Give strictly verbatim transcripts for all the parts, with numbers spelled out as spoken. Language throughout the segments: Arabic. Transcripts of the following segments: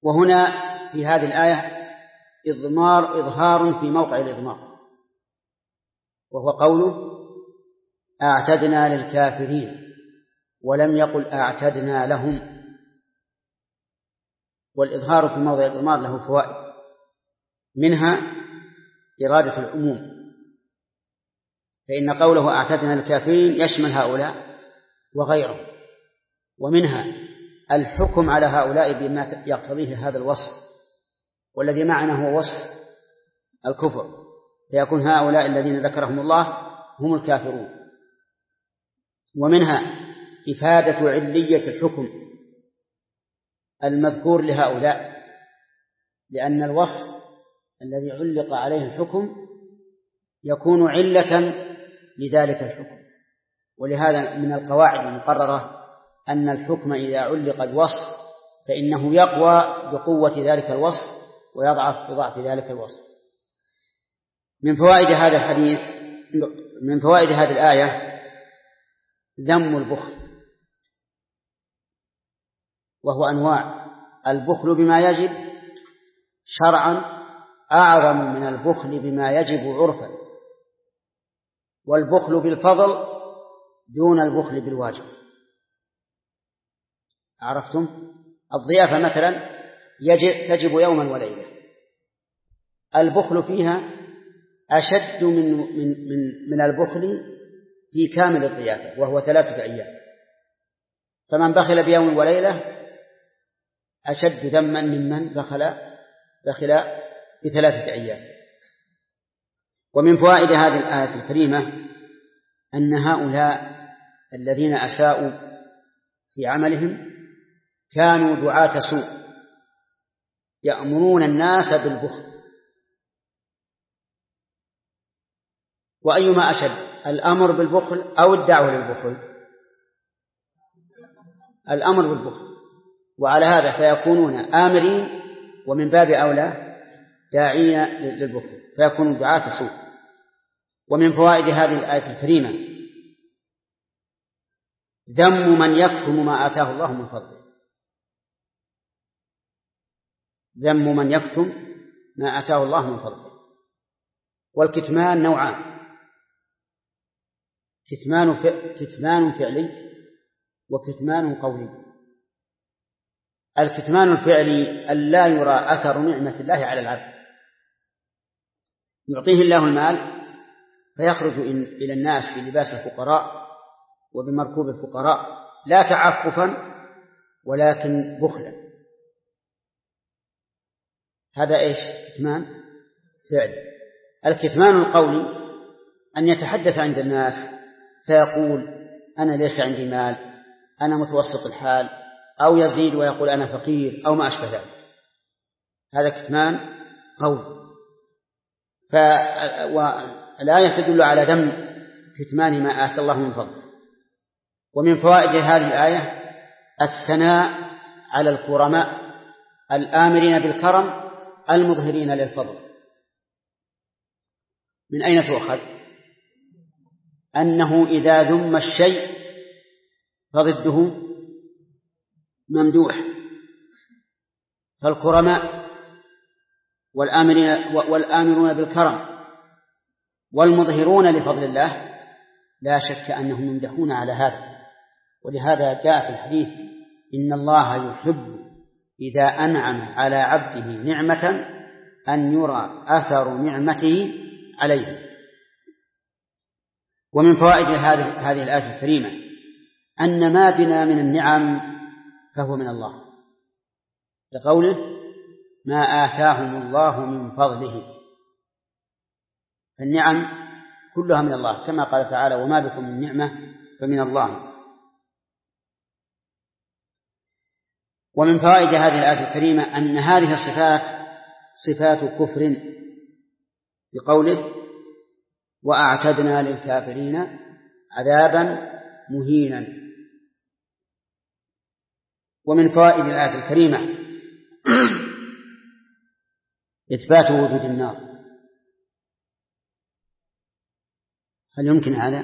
وهنا في هذه الآية إضمار إظهار في موقع الإضمار، وهو قوله أعتدنا للكافرين، ولم يقل أعتدنا لهم. والإظهار في موضع الإضمار له فوائد، منها إرادة العموم، فإن قوله أعتدنا للكافرين يشمل هؤلاء وغيرهم، ومنها الحكم على هؤلاء بما يقتضيه هذا الوصف، والذي معنا هو وصف الكفر، فيكون هؤلاء الذين ذكرهم الله هم الكافرون. ومنها إفادة علية الحكم المذكور لهؤلاء، لأن الوصف الذي علق عليه الحكم يكون علة لذلك الحكم. ولهذا من القواعد المقررة أن الحكم إذا علق الوصف فإنه يقوى بقوة ذلك الوصف ويضعف بضعف ذلك الوصف. من فوائد هذا الحديث من فوائد هذه الآية ذم البخل، وهو أنواع. البخل بما يجب شرعا أعظم من البخل بما يجب عرفا، والبخل بالفضل دون البخل بالواجب. عرفتم؟ الضيافة مثلا يجب تجب يوما وليلة، البخل فيها أشد من, من, من, من البخل في كامل الضيافة، وهو ثلاثة أيام. فمن بخل بيوم وليلة أشد ذما ممن بخل بخل بثلاثة أيام. ومن فوائد هذه الآية الكريمة أن هؤلاء الذين أساءوا في عملهم كانوا دعاة سوء يأمرون الناس بالبخل. وأيما أشد، الأمر بالبخل أو الدعوة للبخل؟ الأمر بالبخل. وعلى هذا فيكونون آمرين، ومن باب أولى داعين للبخل، فيكونوا دعاة سوء. ومن فوائد هذه الآية الكريمة ذم من يكتم ما آتاه الله من فضله. ذم من يكتم ما آتاه الله من فضله. والكتمان نوعان: كتمان كتمان فعلي وكتمان قولي. الكتمان الفعلي أن لا يرى أثر نعمة الله على العبد، يعطيه الله المال فيخرج إلى الناس بلباس الفقراء وبمركوب الفقراء، لا تعففا ولكن بخلا. هذا إيش؟ كتمان فعلي. الكتمان القولي أن يتحدث عند الناس فيقول أنا ليس عندي مال، أنا متوسط الحال، أو يزيد ويقول أنا فقير، أو ما أشبه ذلك. هذا كتمان قولي. فالآية تدل على ذم كتمان ما آتى الله من فضله. ومن فوائد هذه الآية الثناء على الكرماء الآمرين بالكرم المظهرين للفضل. من أين تؤخذ؟ أنه إذا ذم الشيء فضده ممدوح. فالكرماء والآمرين والآمرون بالكرم والمظهرون لفضل الله لا شك أنهم يمدحون على هذا. ولهذا جاء في الحديث إن الله يحب إذا أنعم على عبده نعمة أن يرى أثر نعمته عليه. ومن فوائد هذه هذه الآية الكريمة أن ما بنا من النعم فهو من الله، لقوله ما آتاهم الله من فضله. فالنعم كلها من الله، كما قال تعالى وما بكم من نعمة فمن الله. ومن فوائد هذه الآية الكريمة أن هذه الصفات صفات كفر، بقوله وأعتدنا للكافرين عذابا مهينا. ومن فوائد الآية الكريمة إثبات وجود النار. هل يمكن هذا؟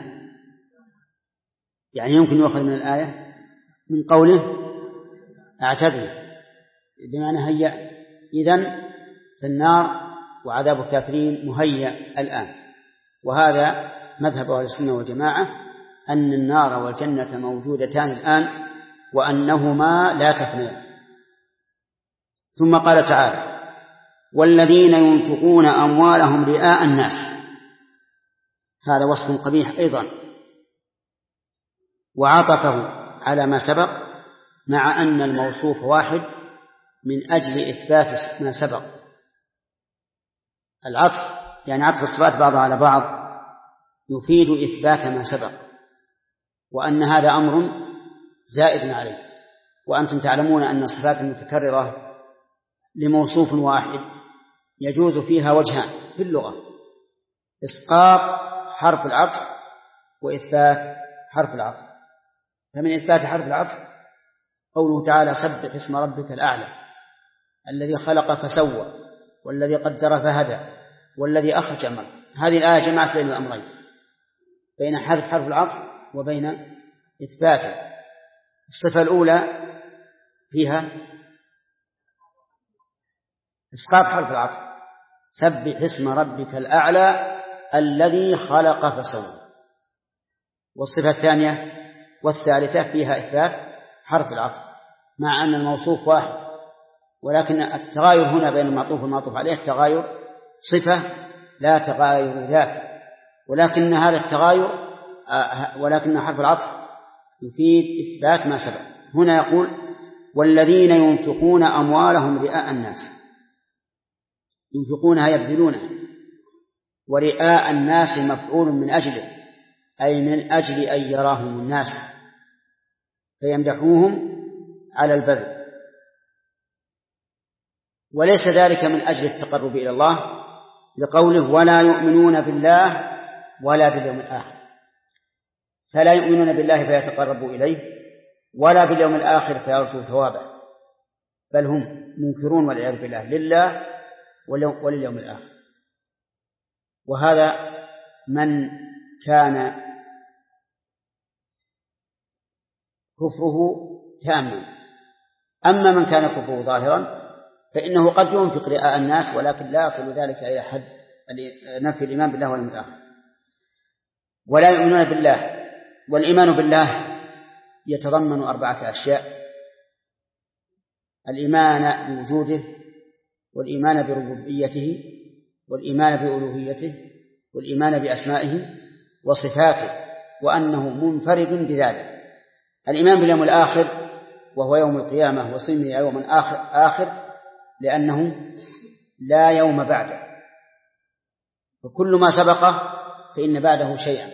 يعني يمكن يؤخذ من الآية من قوله أعتدنا بمعنى هيأ. إذن فالنار وعذاب الكافرين مهيأ الآن. وهذا مذهب أهل السنة والجماعة أن النار والجنة موجودتان الآن وأنهما لا تفنيان. ثم قال تعالى والذين ينفقون أموالهم رئاء الناس، هذا وصف قبيح أيضا، وعطفه على ما سبق مع أن الموصوف واحد من أجل إثبات ما سبق. العطف يعني عطف الصفات بعضها على بعض يفيد إثبات ما سبق، وأن هذا أمر زائد عليه. وأنتم تعلمون أن الصفات المتكررة لموصوف واحد يجوز فيها وجهان في اللغة: إسقاط حرف العطف وإثبات حرف العطف. فمن إثبات حرف العطف قوله تعالى سبح اسم ربك الأعلى الذي خلق فسوى والذي قدر فهدى والذي أخرج المرء. هذه الآية جمعت بين الأمرين، بين حذف حرف العطف وبين إثباته. الصفة الأولى فيها إسقاط حرف العطف، سبح اسم ربك الأعلى الذي خلق فسوى. والصفة الثانية والثالثة فيها إثبات حرف العطف مع أن الموصوف واحد، ولكن التغاير هنا بين المعطوف والمعطوف عليه تغاير صفة لا تغاير ذات، ولكن هذا التغاير ولكن حرف العطف يفيد إثبات ما سبق. هنا يقول والذين ينفقون أموالهم رئاء الناس، ينفقونها يبذلونها، ورئاء الناس مفعول من أجله، أي من أجل أن يراهم الناس فيمدحوهم على البذل، وليس ذلك من أجل التقرب إلى الله لقوله ولا يؤمنون بالله ولا باليوم الآخر، فلا يؤمنون بالله فيتقربوا إليه ولا باليوم الآخر فيرجوا ثوابه، بل هم منكرون والعياذ بالله لله ولليوم الآخر. وهذا من كان كفره تاما. أما من كان كفره ظاهرا فإنه قد ينفق رئاء الناس ولكن لا يصل ذلك إلى حد نفي الإيمان بالله واليوم الآخر. ولا يؤمنون بالله، والإيمان بالله يتضمن أربعة أشياء: الإيمان بوجوده، والإيمان بربوبيته، والإيمان بألوهيته، والإيمان بأسمائه وصفاته وأنه منفرد بذلك. الإيمان باليوم الآخر وهو يوم القيامة وصيمه يوم آخر, آخر لأنه لا يوم بعده، وكل ما سبقه فإن بعده شيئا.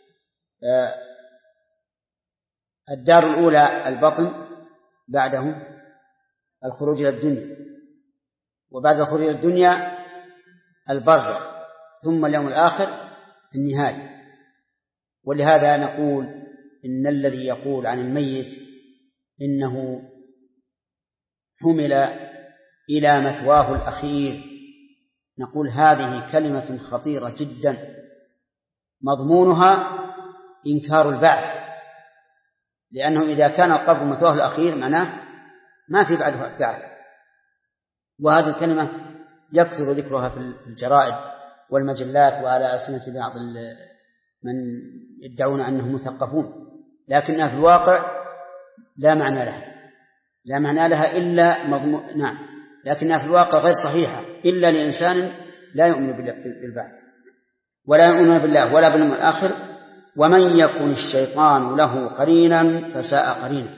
الدار الأولى البطن، بعده الخروج إلى الدنيا، وبعد الخروج إلى الدنيا البرزخ، ثم اليوم الآخر النهاية. ولهذا نقول إن الذي يقول عن الميت إنه حمل إلى مثواه الأخير، نقول هذه كلمة خطيرة جدا مضمونها إنكار البعث، لأنه إذا كان القبر مثواه الأخير معناه ما في بعده بعث. وهذه الكلمة يكثر ذكرها في الجرائد والمجلات وعلى ألسنة بعض من يدعون أنهم مثقفون، لكنها في الواقع لا معنى لها لا معنى لها إلا مضمون، نعم، لكنها في الواقع غير صحيحة إلا لإنسان لا يؤمن بالبعث ولا يؤمن بالله ولا باليوم الآخر. ومن يكن الشيطان له قرينا فساء قرينا.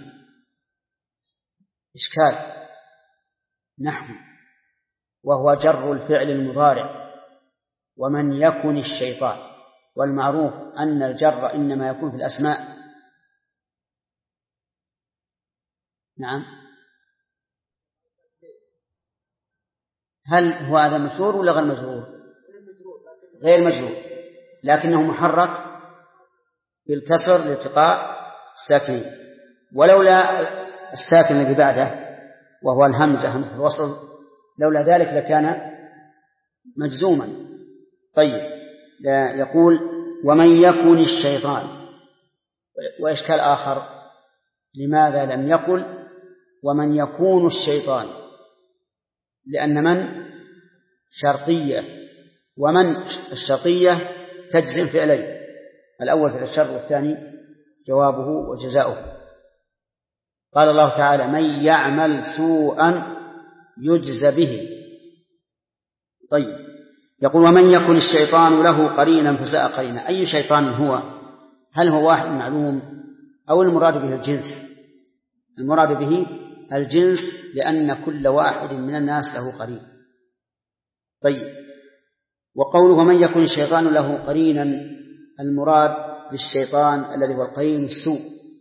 إشكال نحو، وهو جر الفعل المضارع، ومن يكن الشيطان، والمعروف أن الجر إنما يكون في الأسماء. نعم، هل هو هذا مجرور ولا غير مجرور؟ غير مجرور، لكنه محرك بالكسر لالتقاء الساكنين، ولولا الساكن الذي بعده وهو الهمزة همزة الوصل لولا ذلك لكان مجزوما. طيب، يقول ومن يكن الشيطان، وإشكال آخر، لماذا لم يقل ومن يكون الشيطان؟ لأن من شرطية، ومن الشرطية تجزم فعلين، الأول في الشرط والثاني جوابه وجزاؤه. قال الله تعالى: من يعمل سوءا يجز به. طيب، يقول: ومن يكن الشيطان له قرينا فساء قرينا. أي شيطان هو؟ هل هو واحد معلوم أو المراد به الجنس؟ المراد به الجنس، لأن كل واحد من الناس له قرين. طيب، وقوله ومن يكن الشيطان له قرينا، المراد بالشيطان الذي هو القرين السوء.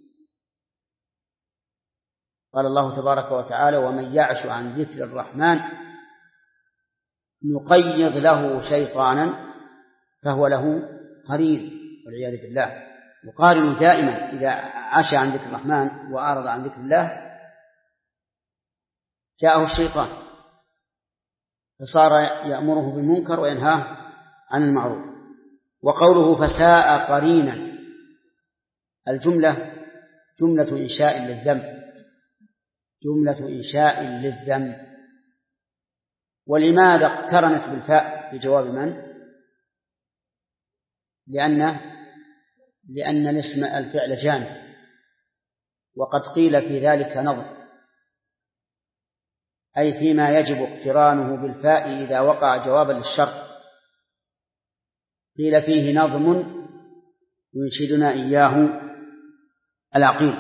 قال الله تبارك وتعالى: ومن يعش عن ذكر الرحمن نقيض له شيطانا فهو له قرين، والعياذ بالله. يقارن دائما إذا عاش عن ذكر الرحمن وأعرض عن ذكر الله جاءه الشيطان فصار يأمره بالمنكر وينهاه عن المعروف. وقوله فساء قرينا، الجملة جملة إنشاء للذم، جملة إنشاء للذم. ولماذا اقترنت بالفاء في جواب من؟ لأن لأن الاسم الفعل جامد، وقد قيل في ذلك نظم، أي فيما يجب اقترانه بالفاء إذا وقع جوابا للشرط. قيل فيه نظم ينشدنا إياه العقيل: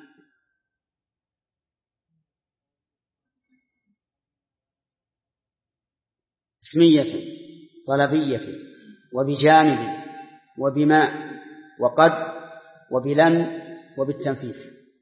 اسمية طلبية وبجانب وبما وقد وبلن وبالتنفيس.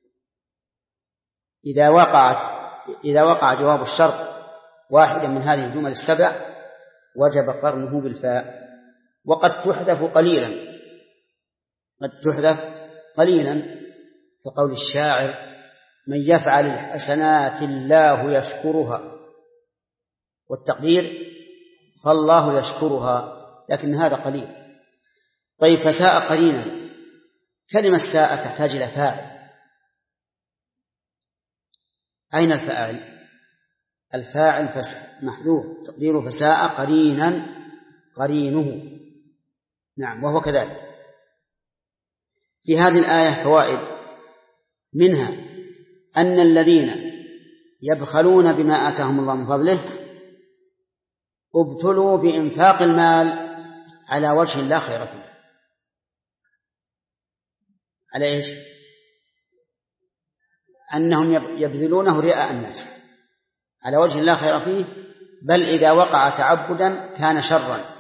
إذا وقعت إذا وقع جواب الشرط واحدا من هذه الجمل السبع وجب قرنه بالفاء. وقد تحذف قليلا، قد تحذف قليلا كقول الشاعر: من يفعل الحسنات الله يشكرها، والتقدير فالله يشكرها، لكن هذا قليل. طيب، فساء قرينا، كلمة ساء تحتاج إلى فاعل. أين الفاعل؟ الفاعل فس... محذوف، تقديره فساء قرينا قرينه. نعم، وهو كذلك. في هذه الآية فوائد، منها أن الذين يبخلون بما آتاهم الله من فضله ابتلوا بإنفاق المال على وجه لا خير فيه. على إيش؟ أنهم يبذلونه رئاء الناس على وجه لا خير فيه، بل إذا وقع تعبدا كان شرا.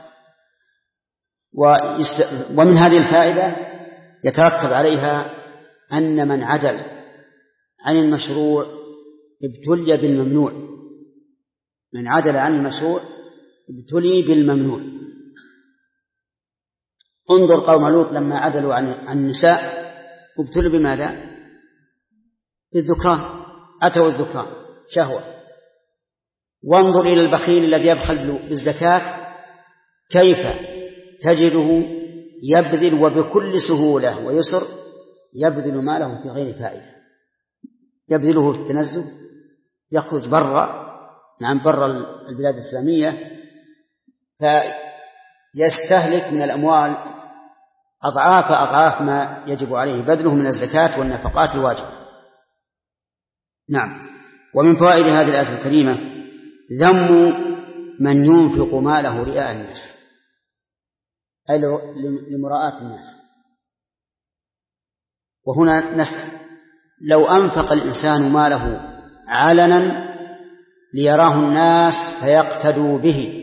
ومن هذه الفائدة يترتب عليها أن من عدل عن المشروع ابتلي بالممنوع، من عدل عن المشروع ابتلي بالممنوع. انظر قوم لوط لما عدلوا عن النساء ابتلوا بماذا؟ بالذكران، أتوا الذكران شهوة. وانظر إلى البخيل الذي يبخل بالزكاة كيف تجده يبذل وبكل سهولة ويسر يبذل ماله في غير فائدة، يبذله في التنزه، يخرج برا نعم برا البلاد الإسلامية فيستهلك من الأموال أضعاف أضعاف ما يجب عليه بذله من الزكاة والنفقات الواجبة. نعم. ومن فوائد هذه الآية الكريمة ذم من ينفق ماله رئاء الناس، أي لمراءة الناس. وهنا نسأل: لو أنفق الإنسان ماله علنا ليراه الناس فيقتدوا به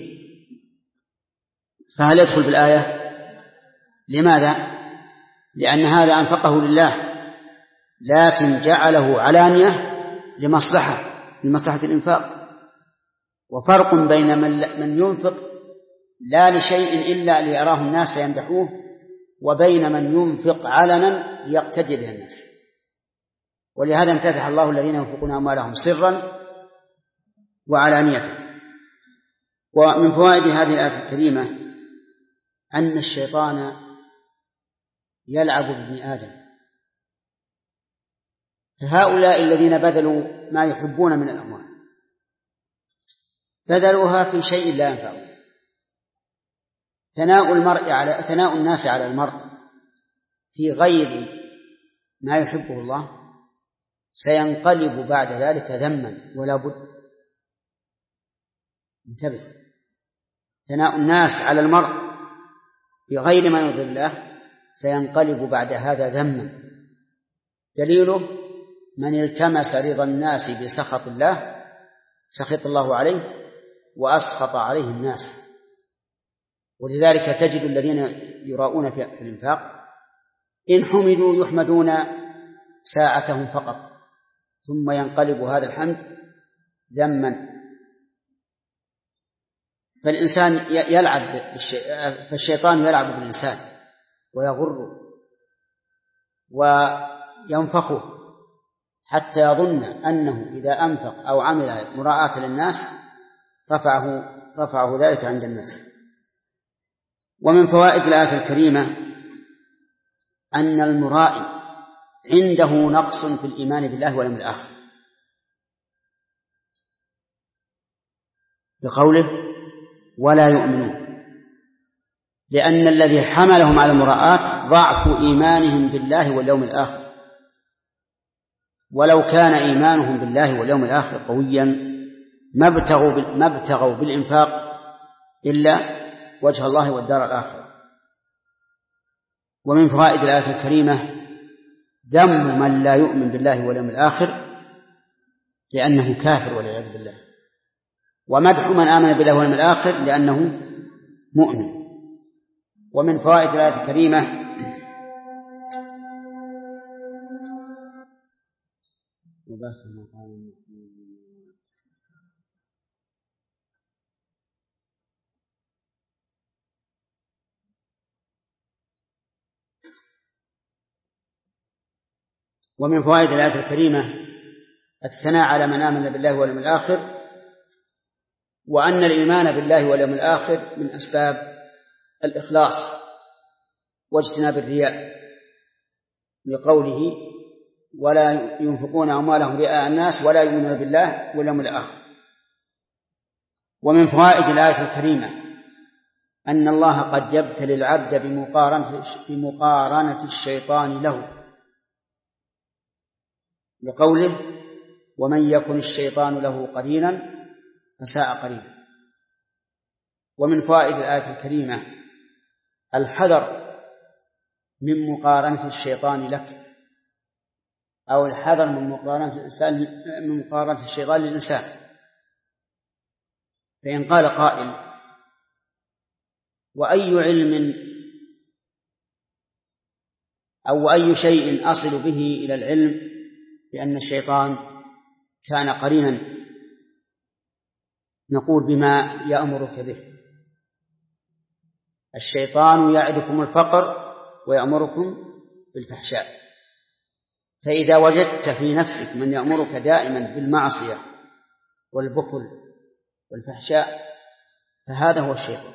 فهل يدخل في الآية؟ لماذا؟ لأن هذا أنفقه لله، لكن جعله علانية لمصلحة لمصلحة الإنفاق. وفرق بين من ينفق لا لشيء إلا ليراه الناس فيمدحوه، وبين من ينفق علنا ليقتدي به الناس. ولهذا امتدح الله الذين ينفقون أموالهم سرا وعلانية. ومن فوائد هذه الآية الكريمة أن الشيطان يلعب بابن آدم، فهؤلاء الذين بذلوا ما يحبون من الأموال بذلوها في شيء لا ينفعه. ثناء المرء على ثناء الناس على المرء في غير ما يحبه الله سينقلب بعد ذلك ذما ولا بد. انتبه، ثناء الناس على المرء في غير ما يرضي الله سينقلب بعد هذا ذما. دليله من التمس رضا الناس بسخط الله سخط الله عليه وأسخط عليه الناس. ولذلك تجد الذين يراؤون في الإنفاق إن حمدوا يحمدون ساعتهم فقط ثم ينقلب هذا الحمد ذما. فالإنسان يلعب فالشيطان يلعب بالإنسان ويغره وينفخه حتى يظن أنه إذا أنفق أو عمل مراعاة للناس رفعه, رفعه ذلك عند الناس. ومن فوائد الآية الكريمة أن المرائي عنده نقص في الإيمان بالله واليوم الآخر بقوله ولا يؤمنون، لأن الذي حملهم على المراءات ضعف إيمانهم بالله واليوم الآخر. ولو كان إيمانهم بالله واليوم الآخر قويا ما ابتغوا ما ابتغوا بالإنفاق إلا وجه الله والدار الآخرة. ومن فوائد الآية الكريمة ذم من لا يؤمن بالله واليوم الآخر لأنه كافر والعياذ بالله، ومدح من آمن بالله واليوم الآخر لأنه مؤمن. ومن فوائد الآية الكريمة ومن فوائد الآية الكريمة الثناء على من آمن بالله واليوم الآخر، وأن الإيمان بالله واليوم الآخر من أسباب الإخلاص واجتناب الرياء، لقوله ولا ينفقون أموالهم رئاء الناس ولا يؤمنون بالله واليوم الآخر. ومن فوائد الآية الكريمة أن الله قد يبتلي العبد بمقارنة, بمقارنة الشيطان له، لقوله ومن يكن الشيطان له قرينا فساء قرينا. ومن فوائد الآية الكريمة الحذر من مقارنة الشيطان لك، أو الحذر من مقارنة الإنسان من مقارنة الشيطان للإنسان. فإن قال قائل وأي علم أو أي شيء أصل به إلى العلم بأن الشيطان كان قرينا، نقول بما يأمرك به. الشيطان يعدكم الفقر ويأمركم بالفحشاء، فإذا وجدت في نفسك من يأمرك دائما بالمعصية والبخل والفحشاء فهذا هو الشيطان.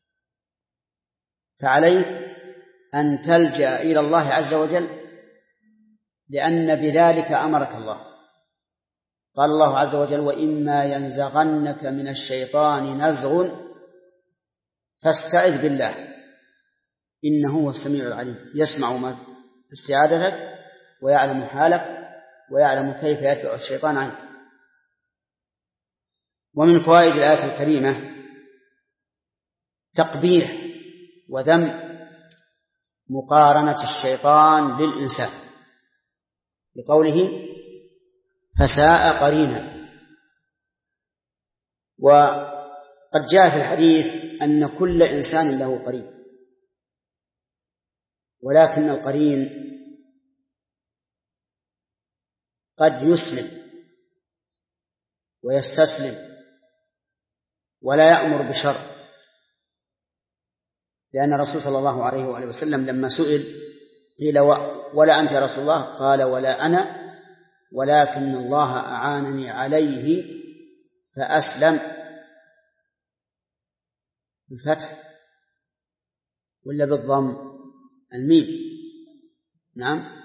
فعليك أن تلجأ إلى الله عز وجل، لأن بذلك أمرك الله. قال الله عز وجل وإما ينزغنك من الشيطان نزغ فاستعذ بالله إنه هو السميع العليم، يسمع ما استعاذتك ويعلم حالك ويعلم كيف يدفع الشيطان عنك. ومن فوائد الآية الكريمة تقبيح وذم مقارنة الشيطان للإنسان، لقوله فساء قرينا. وقد جاء في الحديث أن كل إنسان له قرين، ولكن القرين قد يسلم ويستسلم ولا يأمر بشر، لأن الرسول صلى الله عليه وآله وسلم لما سئل قيل ولا أنت يا رسول الله؟ قال ولا أنا، ولكن الله أعانني عليه فأسلم. بالفتح ولا بالضم؟ الميم. نعم،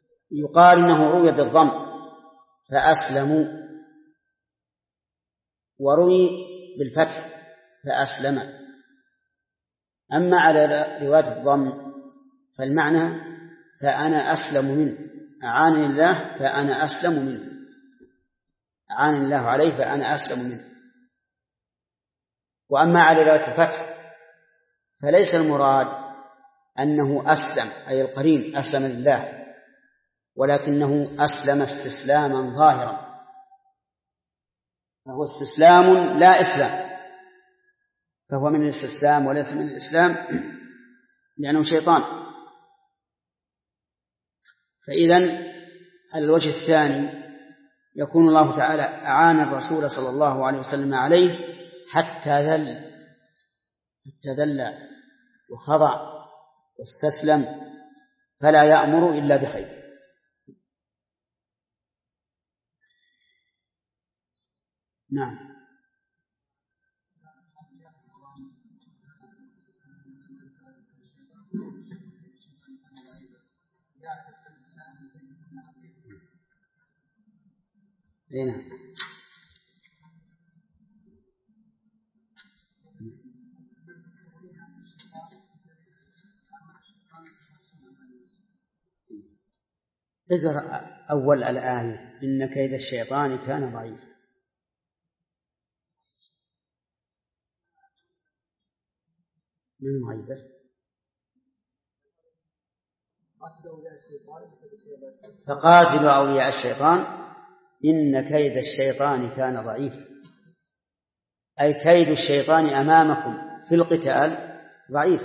يقال إنه روي بالضم فأسلموا. وروي بالفتح فأسلم. أما على رواية الضم فالمعنى فأنا أسلم منه، أعانني الله فأنا أسلم منه، أعانني الله عليه فأنا أسلم منه. وأما على رواية الفتح فليس المراد أنه أسلم أي القرين أسلم لله، ولكنه أسلم استسلاما ظاهرا، فهو استسلام لا إسلام، فهو من الاستسلام وليس من الإسلام لأنه شيطان. فإذن على الوجه الثاني يكون الله تعالى أعان الرسول صلى الله عليه وسلم عليه حتى ذل حتى ذل وخضع واستسلم، فلا يأمر إلا بخير. نعم. هنا اقرأ أول الآية إن كيد الشيطان كان ضعيفا. من غيبه فقاتلوا أولياء الشيطان إن كيد الشيطان كان ضعيفا، أي كيد الشيطان أمامكم في القتال ضعيف،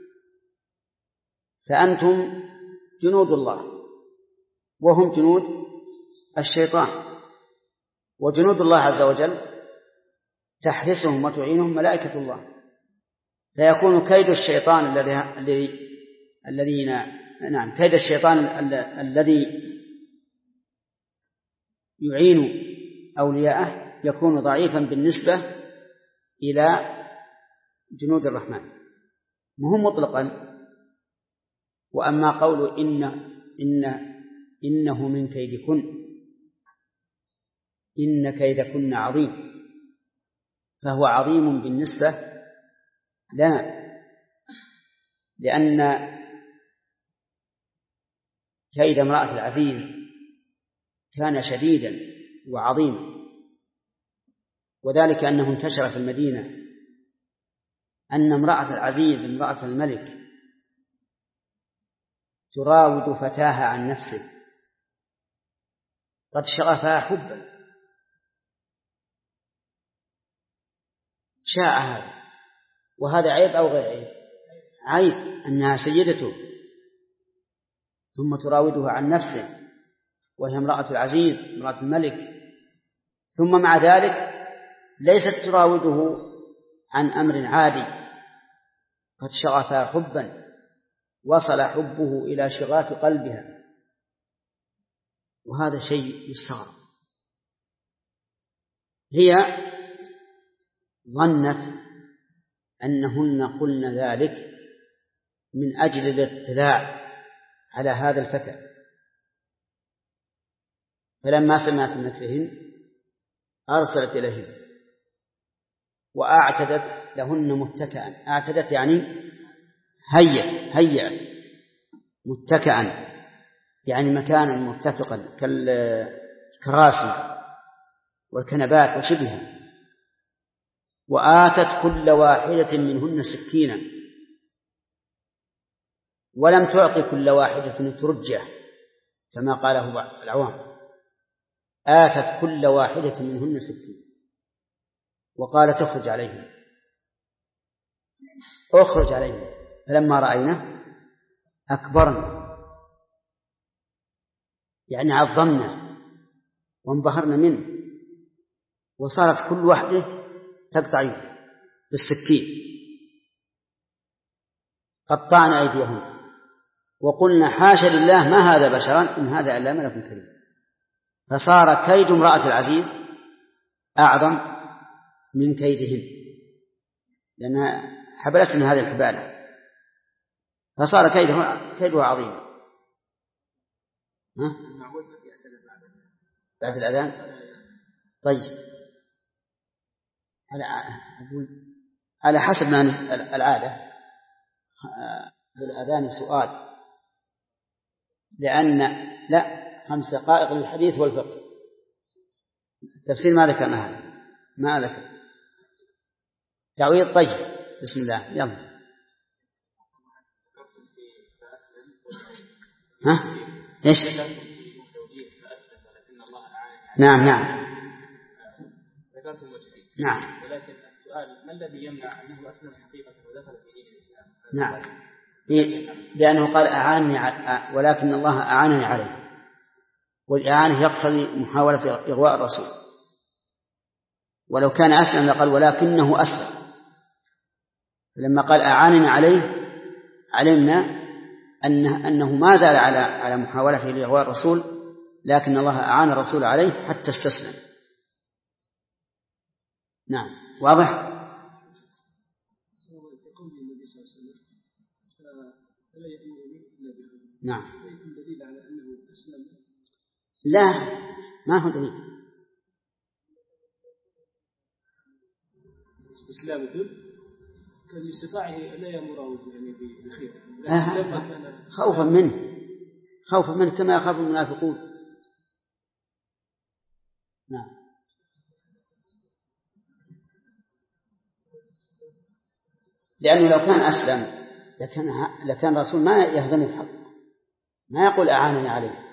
فأنتم جنود الله وهم جنود الشيطان، وجنود الله عز وجل تحرسهم وتعينهم ملائكة الله، فيكون كيد الشيطان الذي الذي الذين نعم كيد الشيطان الذي يعين أولياءه يكون ضعيفا بالنسبة إلى جنود الرحمن، مهم مطلقا. وأما قول إن إن إنه من كيدكن إن كيدكن عظيم، فهو عظيم بالنسبة لنا، لأن كيد امرأة العزيز كان شديدا وعظيما، وذلك أنه انتشر في المدينة أن امرأة العزيز امرأة الملك تراود فتاها عن نفسه قد شغفها حبا، شاء هذا، وهذا عيب أو غير عيب؟ عيب أنها سيدته ثم تراودها عن نفسه وهي امرأة العزيز امرأة الملك، ثم مع ذلك ليست تراوده عن أمر عادي، قد شغفها حبا وصل حبه إلى شغاف قلبها، وهذا شيء يستغرب. هي ظنت أنهن قلن ذلك من أجل الاطلاع على هذا الفتى، فلما سمعت بمكرهن أرسلت إليهن وأعتدت لهن متكئا. أعتدت يعني هيئت هيئت متكئا يعني مكانا مرتفقا كالكراسي والكنبات وشبهها، وآتت كل واحدة منهن سكينا، ولم تعطي كل واحدة ترجه كما قاله بعض العوام، آتت كل واحدة منهن سكينا وقالت اخرج عليهم اخرج عليهم، فلما رأينا أكبرنا يعني عظمنا وانبهرنا منه، وصارت كل واحدة تقطع بالسكين، قطعنا أيديهم وقلنا حاشا لله ما هذا بشرا إن هذا إلا ملك كريم. فصار كيد امرأة العزيز أعظم من كيدهن، لأنها حبلت من هذه الحبالة، فصار كيدها كيدها عظيم. ها؟ بعد الأذان. طيب على على حسب ما العادة بالأذان سؤال، لأن لا خمس دقائق للحديث والفقه. التفسير ما ذكرنا هذا، ما ذكر تعويض. طيب بسم الله يلا. ها ايش؟ نعم نعم ذكرت المجتهد. نعم. ولكن السؤال ما الذي يمنع أنه أسلم حقيقة ودخل في دين الإسلام؟ نعم، لأنه قال أعانني ع... ولكن الله أعانني عليه، والإعانة يقتضي محاولة إغواء الرسول. ولو كان أسلم لقال ولكنه أسلم. لما قال أعانني عليه علمنا أنه, أنه ما زال على على محاولته لإغواء الرسول، لكن الله أعان الرسول عليه حتى استسلم. نعم واضح. نعم لا ما هو دليل. استسلامته كان استطاعه لا يأمره يعني بخير آه خوفا منه خوفا منه كما يخاف المنافقون. نعم. لأنه لو كان أسلم لكان لكان الرسول ما يهضم الحق، ما يقول أعانني عليه.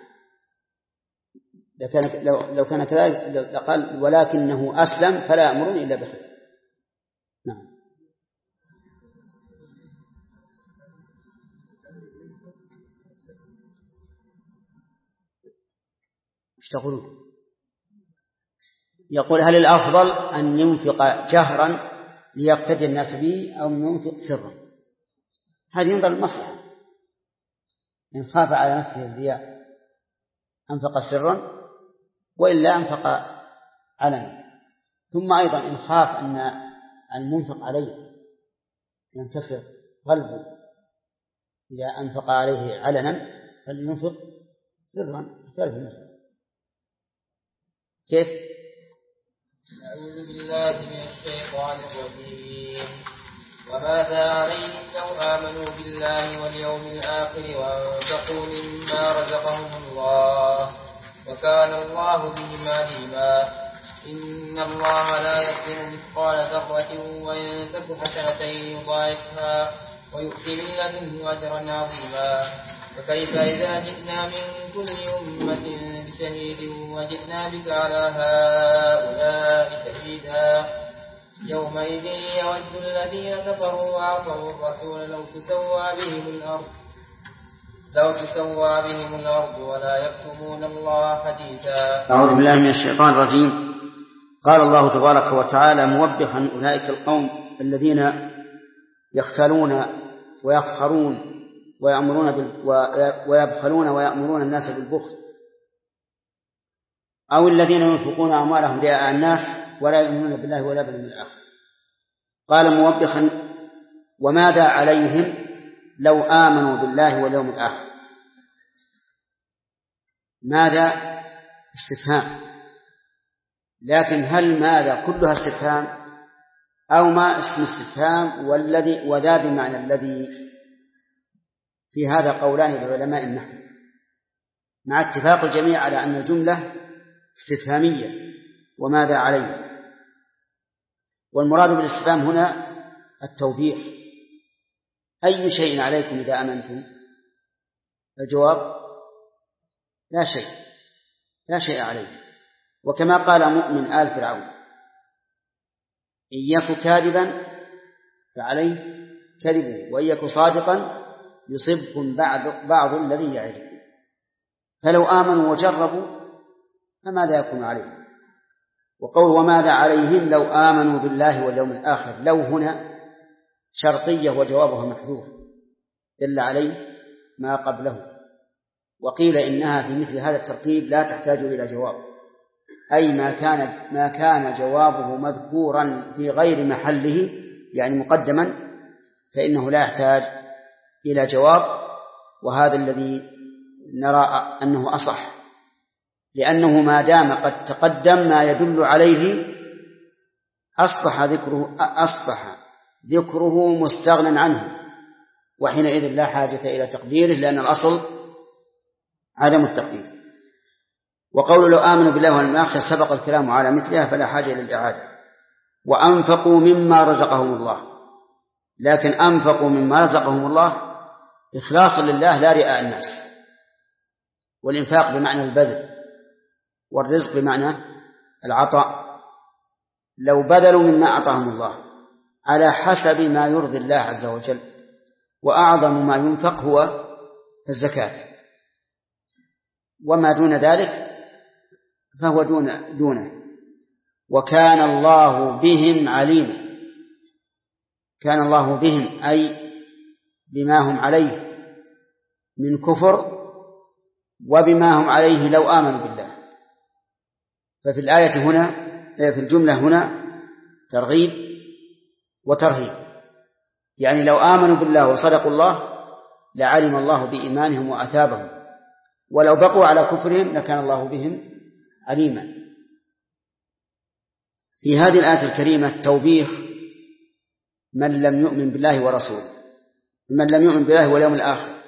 لكان لو لو كان كذلك لقال ولكنه أسلم فلا يأمرني إلا بخير. نعم. ايش تقولون؟ يقول هل الأفضل أن ينفق جهرا ليقتدي الناس به أو ينفق سرا؟ هذه ينظر المصلحة. إن خاف على نفسه الرياء أنفق سرا، وإلا أنفق علنا. ثم أيضا إن خاف أن المنفق عليه ينكسر قلبه إذا أنفق عليه علنا فلينفق سرا. تختلف المسألة. كيف؟ أعوذ بالله من الشيطان الرجيم. وماذا عليهم لو آمنوا بالله واليوم الآخر وانفقوا مما رزقهم الله وكان الله بهم عليما. إن الله لا يظلم مثقال ذرة وإن تك حسنة يضاعفها ويؤتي من لدنه أجرا عظيما. فكيف إذا جئنا من كل أمة بشهيد وجئنا بك على هؤلاء شهيدا يومئذ يود الذين كفروا وعصوا الرسول لو تسوى بهم الأرض لو تسوى بهم الأرض ولا يكتمون الله حديثا. أعوذ بالله من الشيطان الرجيم. قال الله تبارك وتعالى موبخا أولئك القوم الذين يختالون ويفخرون ويأمرون بال... ويبخلون ويأمرون الناس بالبخل، أو الذين ينفقون أموالهم رئاء الناس ولا يؤمنون بالله ولا باليوم الآخر. قال موبخا وماذا عليهم لو آمنوا بالله واليوم الآخر. ماذا استفهام، لكن هل ماذا كلها استفهام أو ما اسم استفهام والذي وذا بمعنى الذي؟ في هذا قولان لعلماء النحو، مع اتفاق الجميع على أن الجملة استفهامية. وماذا عليه، والمراد بالاستفهام هنا التوبيخ. أي شيء عليكم إذا أمنتم؟ الجواب لا شيء، لا شيء عليه. وكما قال مؤمن آل فرعون إن يك كاذبا فعليه كذبه وإن يك صادقا يصبكم بعض, بعض الذي يعرفون. فلو آمنوا وجربوا فماذا يكون عليهم؟ وقول وماذا عليهم لو آمنوا بالله واليوم الآخر، لو هنا شرطية وجوابها محذوف دل عليه ما قبله. وقيل إنها في مثل هذا الترتيب لا تحتاج إلى جواب، أي ما كان ما كان جوابه مذكورا في غير محله يعني مقدما فإنه لا يحتاج إلى جواب. وهذا الذي نرى أنه أصح، لأنه ما دام قد تقدم ما يدل عليه أصبح ذكره أصبح ذكره مستغنى عنه، وحينئذ لا حاجة إلى تقديره، لأن الأصل عدم التقدير. وقول لو آمنوا بالله واليوم الآخر سبق الكلام على مثلها فلا حاجة إلى الإعادة. وأنفقوا مما رزقهم الله، لكن أنفقوا مما رزقهم الله إخلاصا لله لا رئاء الناس. والإنفاق بمعنى البذل، والرزق بمعنى العطاء. لو بذلوا مما أعطاهم الله على حسب ما يرضي الله عز وجل، وأعظم ما ينفق هو الزكاة، وما دون ذلك فهو دون دونه. وكان الله بهم عليما. كان الله بهم أي بما هم عليه من كفر، وبما هم عليه لو آمنوا بالله. ففي الآية هنا في الجملة هنا ترغيب وترهيب، يعني لو آمنوا بالله وصدقوا الله لعلم الله بإيمانهم وأثابهم، ولو بقوا على كفرهم لكان الله بهم عليما. في هذه الآية الكريمة توبيخ من لم يؤمن بالله ورسوله، من لم يؤمن بالله واليوم الآخر،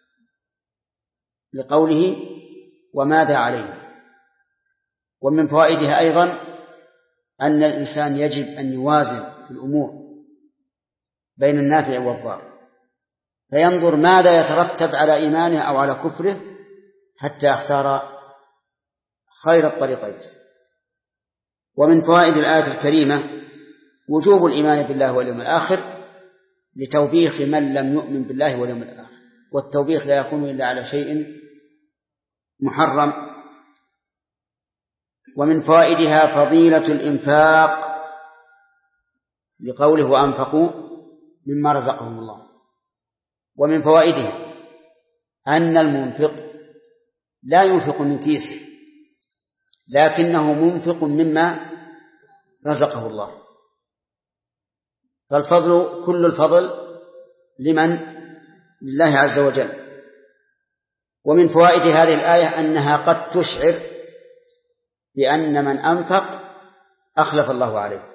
لقوله وماذا عليه. ومن فوائدها أيضا أن الإنسان يجب أن يوازن في الأمور بين النافع والضار، فينظر ماذا يترتب على إيمانه أو على كفره حتى اختار خير الطريقين. ومن فوائد الآية الكريمة وجوب الإيمان بالله واليوم الآخر لتوبيخ من لم يؤمن بالله واليوم الآخر، والتوبيخ لا يكون إلا على شيء محرم. ومن فوائدها فضيلة الإنفاق لقوله وأنفقوا مما رزقهم الله. ومن فوائدها أن المنفق لا ينفق من كيسه، لكنه منفق مما رزقه الله، فالفضل كل الفضل لمن؟ لله عز وجل. ومن فوائد هذه الآية أنها قد تشعر بأن من أنفق أخلف الله عليه،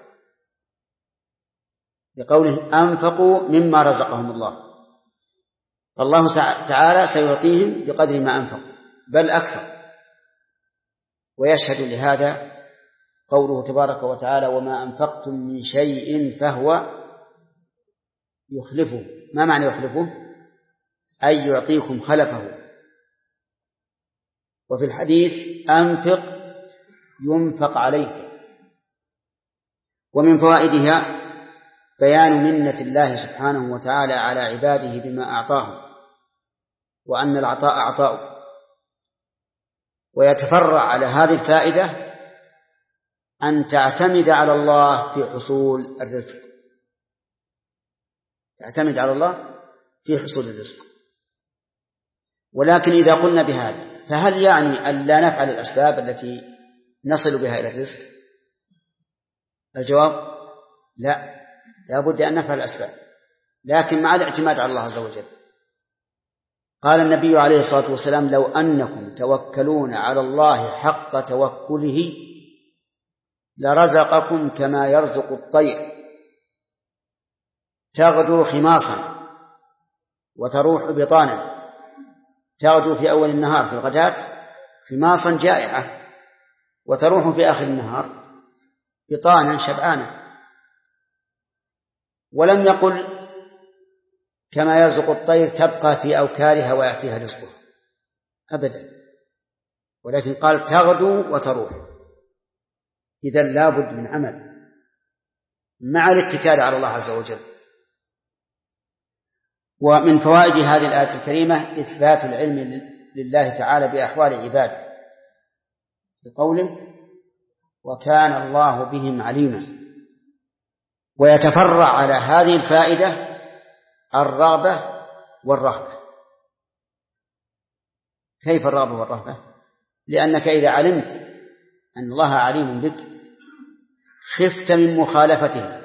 بقوله أنفقوا مما رزقهم الله، الله تعالى سيعطيهم بقدر ما أنفقوا بل أكثر. ويشهد لهذا قوله تبارك وتعالى وما أنفقتم من شيء فهو يخلفه. ما معنى يخلفه؟ أي يعطيكم خلفه. وفي الحديث أنفق ينفق عليك. ومن فوائدها بيان منة الله سبحانه وتعالى على عباده بما أعطاهم، وأن العطاء عطاؤه. ويتفرع على هذه الفائدة أن تعتمد على الله في حصول الرزق، تعتمد على الله في حصول الرزق. ولكن إذا قلنا بهذا فهل يعني أن لا نفعل الأسباب التي نصل بها إلى الرزق؟ الجواب لا، لا بد أن نفعل الأسباب، لكن مع الاعتماد على الله عز وجل. قال النبي عليه الصلاة والسلام لو أنكم توكلون على الله حق توكله لرزقكم كما يرزق الطير تغدو خماصا وتروح بطانا. تغدو في أول النهار في الغداة خماصا جائعة، وتروح في آخر النهار بطانا شبعانا. ولم يقل كما يرزق الطير تبقى في أوكارها ويأتيها رزقها أبدا، ولكن قال تغدو وتروح. إذن لا بد من عمل مع الاتكال على الله عز وجل. ومن فوائد هذه الآية الكريمة إثبات العلم لله تعالى بأحوال عباده بقوله وكان الله بهم عليما. ويتفرع على هذه الفائدة الرغبة والرهبة. كيف الرغبة والرهبة؟ لأنك إذا علمت أن الله عليم بك خفت من مخالفته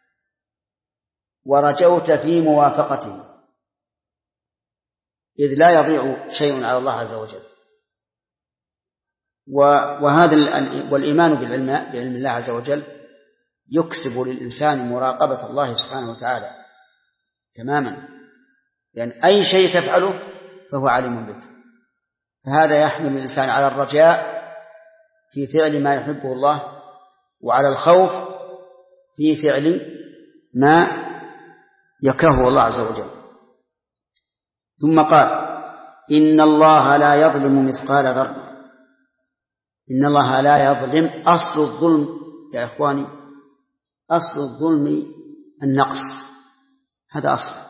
ورجوت في موافقته، إذ لا يضيع شيء على الله عز وجل. وهذا والإيمان بالعلم بعلم الله عز وجل يكسب للإنسان مراقبة الله سبحانه وتعالى تماما، لأن أي شيء تفعله فهو عليم بك. فهذا يحمل الإنسان على الرجاء في فعل ما يحبه الله، وعلى الخوف في فعل ما يكرهه الله عز وجل. ثم قال: إن الله لا يظلم مثقال ذرة. إن الله لا يظلم. أصل الظلم يا إخواني، أصل الظلم النقص، هذا أصل،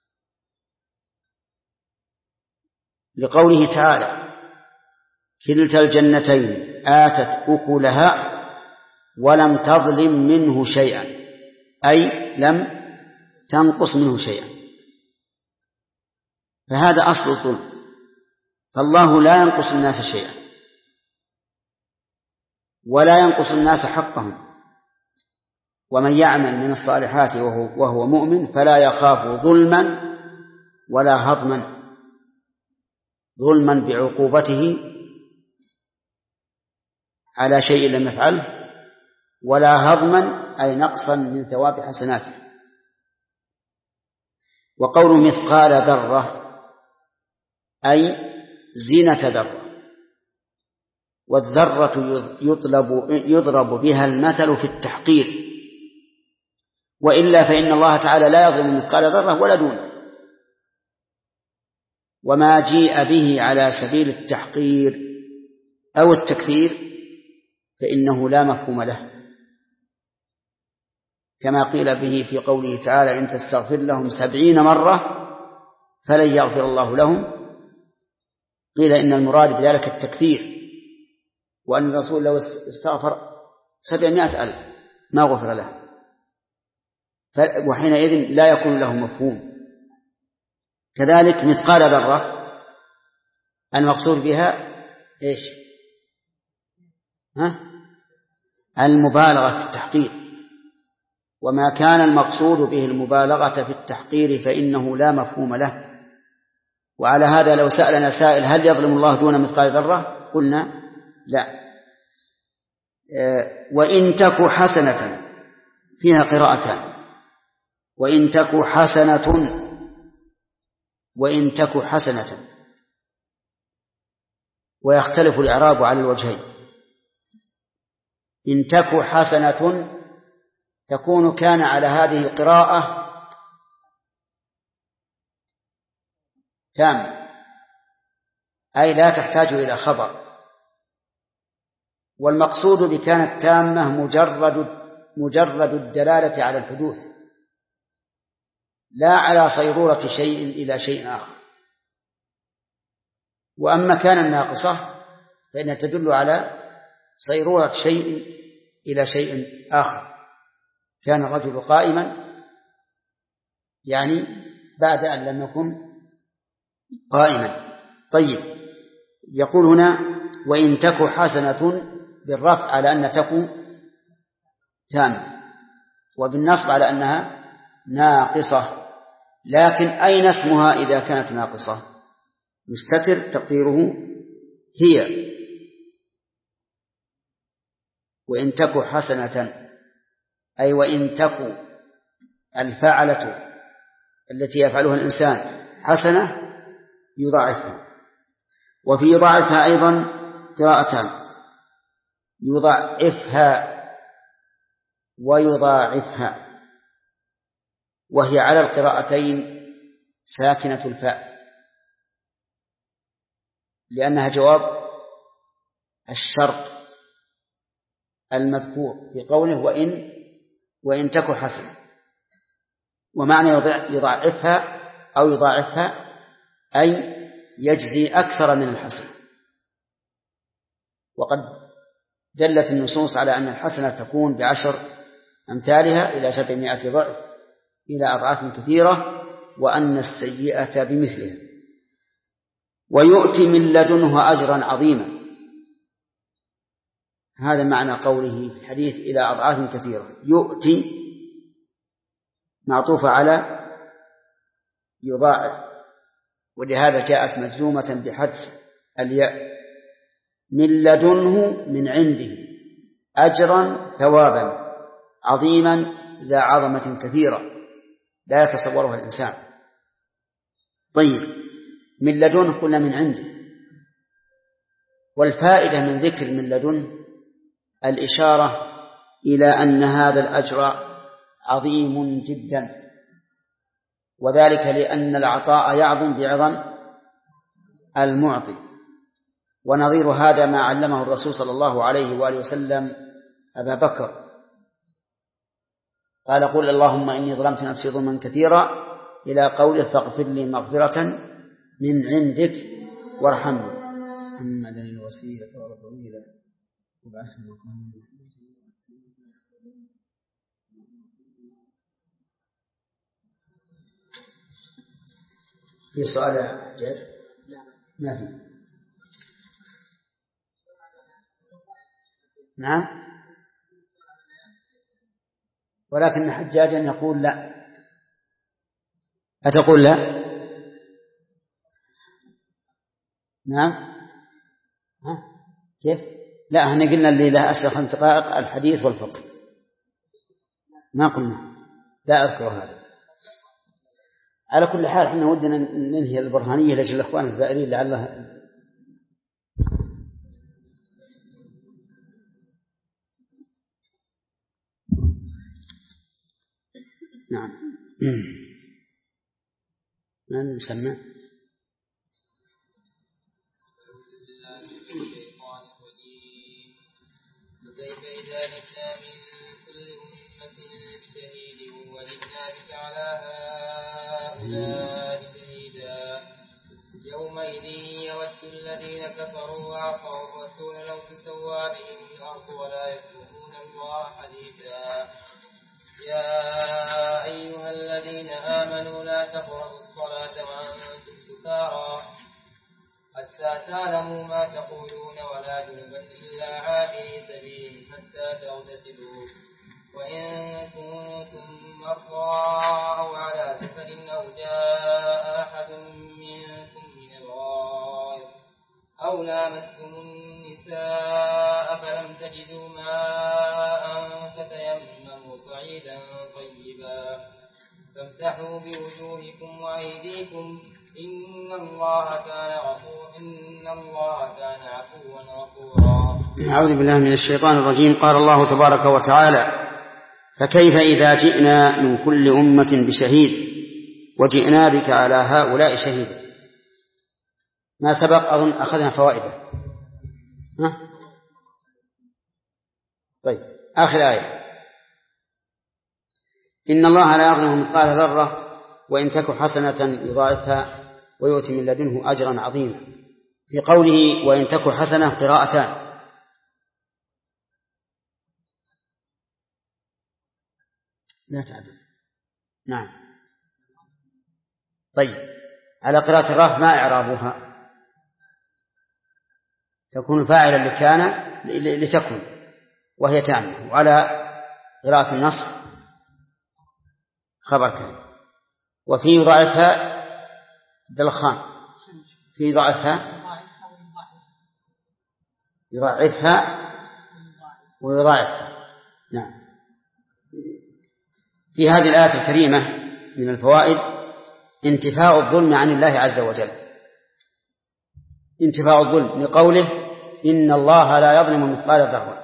لقوله تعالى: كلتا الجنتين آتت أكلها ولم تظلم منه شيئا، أي لم تنقص منه شيئا. فهذا أصل الظلم، فالله لا ينقص الناس شيئا ولا ينقص الناس حقهم. ومن يعمل من الصالحات وهو, وهو مؤمن فلا يخاف ظلما ولا هضما. ظلما بعقوبته على شيء لم يفعله، ولا هضما أي نقصا من ثواب حسناته. وقول مثقال ذرة أي زينة ذرة، والذرة يطلب يضرب بها المثل في التحقير، وإلا فإن الله تعالى لا يظلم مثقال ذرة ولا دونه. وما جيء به على سبيل التحقير أو التكثير فإنه لا مفهوم له، كما قيل به في قوله تعالى: إن تستغفر لهم سبعين مرة فلن يغفر الله لهم. قيل إن المراد بذلك التكثير، وأن الرسول لو استغفر سبعمائة ألف ما غفر له، وحينئذ لا يكون له مفهوم. كذلك مثقال ذرة المقصود بها إيش؟ ها؟ المبالغة في التحقير، وما كان المقصود به المبالغة في التحقير فإنه لا مفهوم له. وعلى هذا لو سألنا سائل: هل يظلم الله دون مثقال ذرة؟ قلنا لا. وإن تك حسنة فيها قراءتان: وإن تك حسنة، وإن تك حسنة، ويختلف الإعراب على الوجهين. إن تك حسنة تكون كان على هذه القراءة تامة، أي لا تحتاج إلى خبر. والمقصود بكانت تامة مجرد مجرد الدلالة على الحدوث، لا على صيرورة شيء إلى شيء آخر. وأما كان الناقصة فإنها تدل على صيرورة شيء إلى شيء آخر. كان الرجل قائما، يعني بعد أن لم يكن قائما. طيب، يقول هنا: وإن تك حسنة، بالرفع على أن تكو تامة، وبالنصب على أنها ناقصة. لكن أين اسمها إذا كانت ناقصة؟ مستتر تقديره هي. وإن تك حسنة أي وإن تك الفعلة التي يفعلها الإنسان حسنة يضاعفها. وفي يضاعفها أيضا قراءتان: يضاعفها ويضاعفها، وهي على القراءتين ساكنة الفاء، لأنها جواب الشرط المذكور في قوله: وإن وإن تك حسنة. ومعنى يضاعفها أو يضاعفها أي يجزي أكثر من الحسنة. وقد دلت النصوص على أن الحسنة تكون بعشر أمثالها إلى سبعمائة ضعف إلى أضعاف كثيرة، وأن السيئة بمثلها. ويؤتي من لدنه أجرا عظيما، هذا معنى قوله في الحديث إلى أضعاف كثيرة. يؤتي معطوفة على يضاعف، ولهذا جاءت مجزومة بحذف الياء. من لدنه من عنده، أجرا ثوابا، عظيما ذا عظمة كثيرة لا يتصورها الإنسان. طيب، من لدنه قلنا من عنده، والفائدة من ذكر من لدنه الإشارة إلى أن هذا الأجر عظيم جدا، وذلك لأن العطاء يعظم بعظم المعطي. ونظير هذا ما علمه الرسول صلى الله عليه وآله وسلم أبا بكر، قال: قل اللهم إني ظلمت نفسي ظلما كثيرا، إلى قوله: فاغفر لي مغفرة من عندك وارحمني. محمد الوسيلة والفضيلة وبعثه مقام. في سؤال يا جاد؟ ما في. نعم، ولكن حجاجا يقول لا. أتقول لا؟ نعم. ها؟ كيف؟ لا، احنا قلنا اللي له أسئلة خمس دقائق الحديث والفقه، ما قلنا، لا أذكر هذا. على كل حال احنا ودنا ننهي البرهانية لأجل الأخوان الزائرين لعله. نعم. من نسمع؟ كيف إذا جئنا من كل أمة بشهيد وجئنا بك على هؤلاء شهيدا يومئذ يود الذين كفروا وعصوا الرسول لو تسوى بهم الأرض ولا يكتمون الله حديثا. يا أيها الذين آمنوا لا تقربوا الصلاة وأنتم سكارى حتى تعلموا ما تقولون ولا جنبا إلا عابري سبيل حتى تغتسلوا وإن كنتم مرضى أو على سفر أو جاء أحد منكم من الغائط أو لامستم النساء فلم تجدوا ماء فتيمموا صعيدا طيبا فامسحوا بوجوهكم وأيديكم إن الله كان غفورا إن الله كان عفوا غفورا. أعوذ بالله من الشيطان الرجيم. قال الله تبارك وتعالى: فكيف إذا جئنا من كل أمة بشهيد وجئنا بك على هؤلاء شهيدا. ما سبق أظن أخذنا فوائده. ها؟ طيب، آخر آية: إن الله لا يظلم مثقال ذرة وإن تك حسنة يضاعفها ويؤتي من لدنه أجرا عظيما. في قوله وإن تك حسنة قراءتان: لا تعدل. نعم. طيب، على قراءة الرف ما إعرابها؟ تكون فاعلا لكان لتكن وهي تامة، وعلى قراءة النصب خبر كان. وفي يضاعفها بالخان، في يضاعفها يضاعفها ويضاعفها. نعم. في هذه الآية الكريمة من الفوائد انتفاء الظلم عن الله عز وجل، انتفاء الظلم لقوله إن الله لا يظلم مثقال ذرة.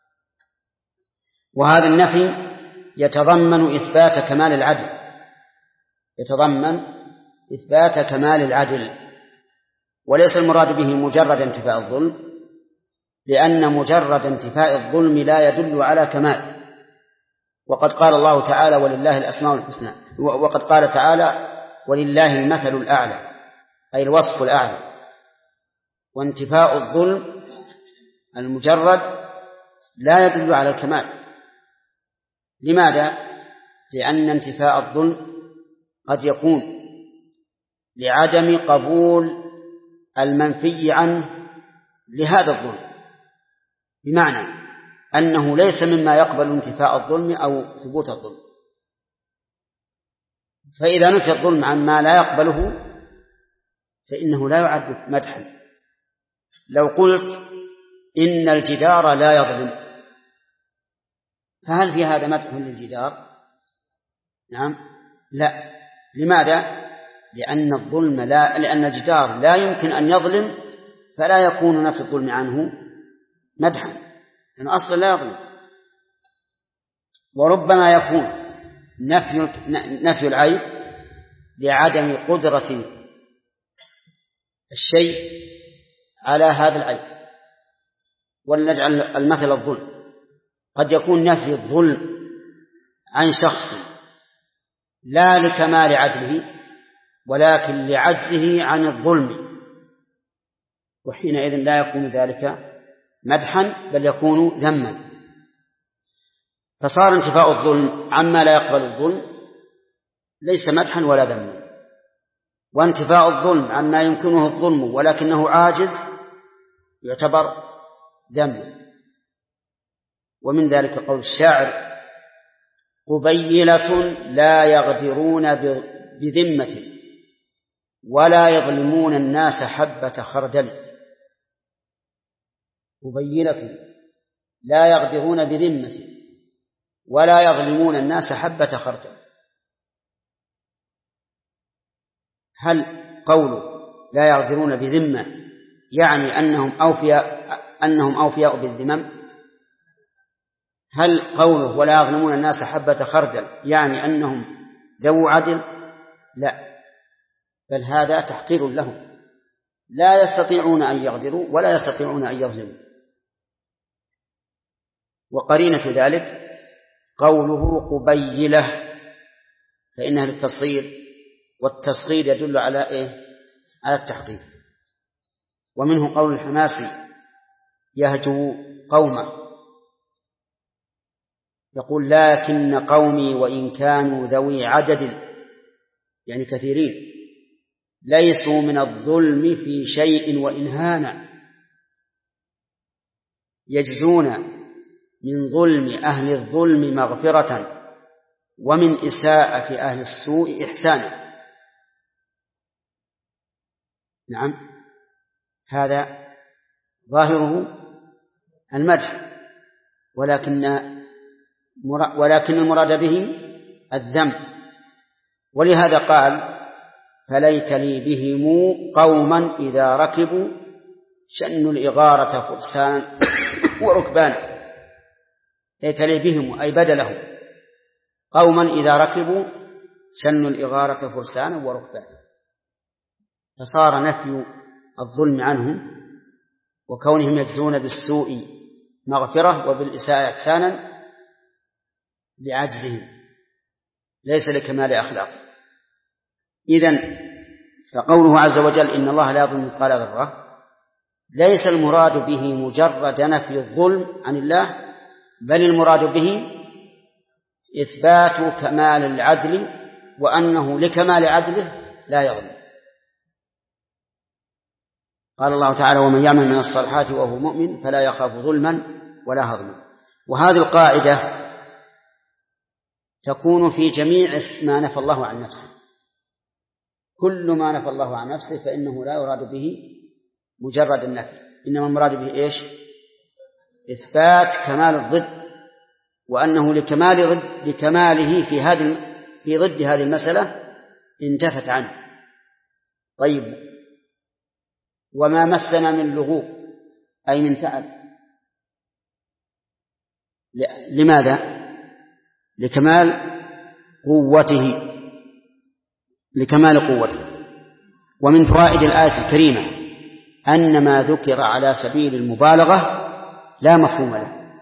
وهذا النفي يتضمن إثبات كمال العدل، يتضمن إثبات كمال العدل، وليس المراد به مجرد انتفاء الظلم، لأن مجرد انتفاء الظلم لا يدل على كمال. وقد قال الله تعالى ولله الأسماء الحسنى، وقد قال تعالى ولله المثل الأعلى، أي الوصف الأعلى. وانتفاء الظلم المجرد لا يدل على الكمال. لماذا؟ لأن انتفاء الظلم قد يكون لعدم قبول المنفي عنه لهذا الظلم، بمعنى أنه ليس مما يقبل انتفاء الظلم أو ثبوت الظلم. فإذا نفي الظلم عما لا يقبله فإنه لا يعد مدحا. لو قلت إن الجدار لا يظلم فهل في هذا مدح للجدار؟ نعم لا. لماذا؟ لأن الظلم لا لأن الجدار لا يمكن أن يظلم، فلا يكون نفي الظلم عنه مدحا، لأن أصلا لا يظلم. وربما يكون نفي نفي العيب لعدم قدرة الشيء على هذا العيب. ولنجعل المثل الظلم، قد يكون نفي الظلم عن شخص لا لكمال عدله ولكن لعجزه عن الظلم، وحينئذ لا يكون ذلك مدحا بل يكون ذما. فصار انتفاء الظلم عما لا يقبل الظلم ليس مدحا ولا ذما، وانتفاء الظلم عما يمكنه الظلم ولكنه عاجز يعتبر ذما. ومن ذلك قول الشاعر: قبيلة لا يغدرون بذمة ولا يظلمون الناس حبة خردل. قبيلة لا يغدرون بذمة ولا يظلمون الناس حبة خردل. هل قوله لا يغدرون بذمة يعني أنهم أوفياء أنهم أوفياء بالذمم؟ هل قوله ولا يظلمون الناس حبة خردل يعني أنهم ذو عدل؟ لا، بل هذا تحقير لهم، لا يستطيعون أن يغدروا ولا يستطيعون أن يظلموا. وقرينة ذلك قوله قبيلة، فإنها للتصغير، والتصغير يدل على إيه؟ على التحقيق. ومنه قول الحماسي: يهجو قومه، يقول: لكن قومي وإن كانوا ذوي عدد، يعني كثيرين، ليسوا من الظلم في شيء وإن هانا، يجزون من ظلم أهل الظلم مغفرة ومن إساءة أهل السوء إحسانا. نعم، هذا ظاهره المدح، ولكن ولكن المراد به الذم. ولهذا قال: فليت لي بهم قوما إذا ركبوا شنوا الإغارة فرسان وركبانا. ليت لي بهم أي بدلهم قوما إذا ركبوا شنوا الإغارة فرسانا وركبانا. فصار نفي الظلم عنهم وكونهم يجزون بالسوء مغفرة وبالإساءة إحسانا لعجزهم، ليس لكمال أخلاقه. إذن فقوله عز وجل: إن الله لا يظلم مثقال ذرة، ليس المراد به مجرد نفي الظلم عن الله، بل المراد به إثبات كمال العدل، وأنه لكمال عدله لا يظلم. قال الله تعالى: ومن يعمل من الصالحات وهو مؤمن فلا يخاف ظلما ولا هضما. وهذه القاعدة تكون في جميع ما نفى الله عن نفسه. كل ما نفى الله عن نفسه فإنه لا يراد به مجرد النفي، إنما المراد به إيش؟ إثبات كمال الضد، وأنه لكمال ضد لكماله في هذه في ضد هذه المسألة انتفت عنه. طيب، وما مسنا من لغوب أي من تعب، لماذا؟ لكمال قوته لكمال قوته. ومن فوائد الآية الكريمة أن ما ذكر على سبيل المبالغة لا مفهوم له،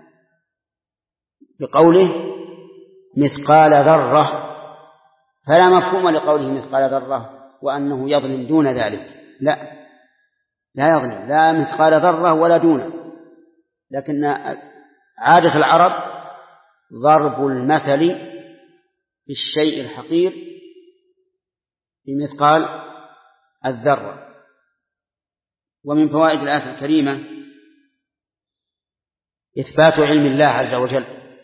بقوله مثقال ذرة، فلا مفهوم لقوله مثقال ذرة وأنه يظلم دون ذلك، لا لا يظلم لا مثقال ذرة ولا دونه. لكن عادة العرب ضرب المثل بالشيء الحقير بمثقال الذرة. ومن فوائد الآية الكريمة إثبات علم الله عز وجل،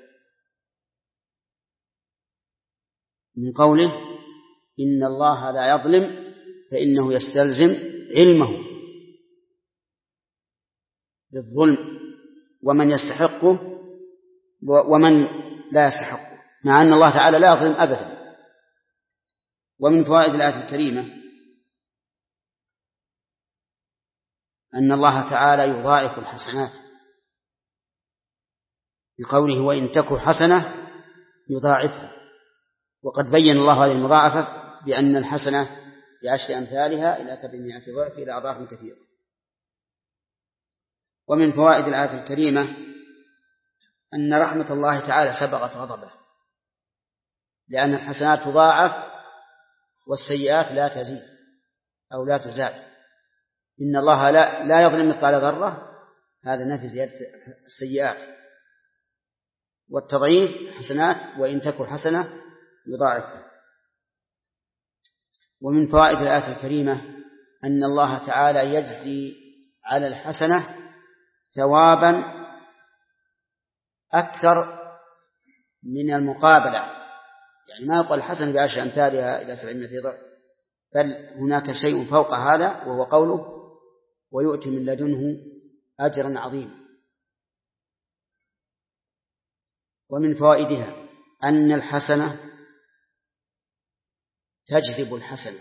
من قوله إن الله لا يظلم فإنه يستلزم علمه بالظلم ومن يستحقه ومن لا يستحقه، مع أن الله تعالى لا يظلم أبدا. ومن فوائد الآية الكريمة أن الله تعالى يضاعف الحسنات بقوله وإن تك حسنة يضاعفها، وقد بين الله هذه المضاعفة بأن الحسنة بعشر أمثالها إلى سبعمائة ضعف إلى أضعاف كثيرة. ومن فوائد الآية الكريمة أن رحمة الله تعالى سبقت غضبه، لأن الحسنات تضاعف والسيئات لا تزيد أو لا تزاد. إن الله لا, لا يظلم مثقال ذرة، هذا نفي زيادة السيئات، والتضعيف حسنات وإن تك حسنة يضاعفها. ومن فوائد الآية الكريمة أن الله تعالى يجزي على الحسنة ثوابا أكثر من المقابلة، يعني ما يقول الحسنة بعشر أمثالها إلى سبعمائة ضعف، بل هناك شيء فوق هذا وهو قوله ويؤتي من لدنه أجرا عظيما. ومن فوائدها أن الحسنة تجذب الحسنة،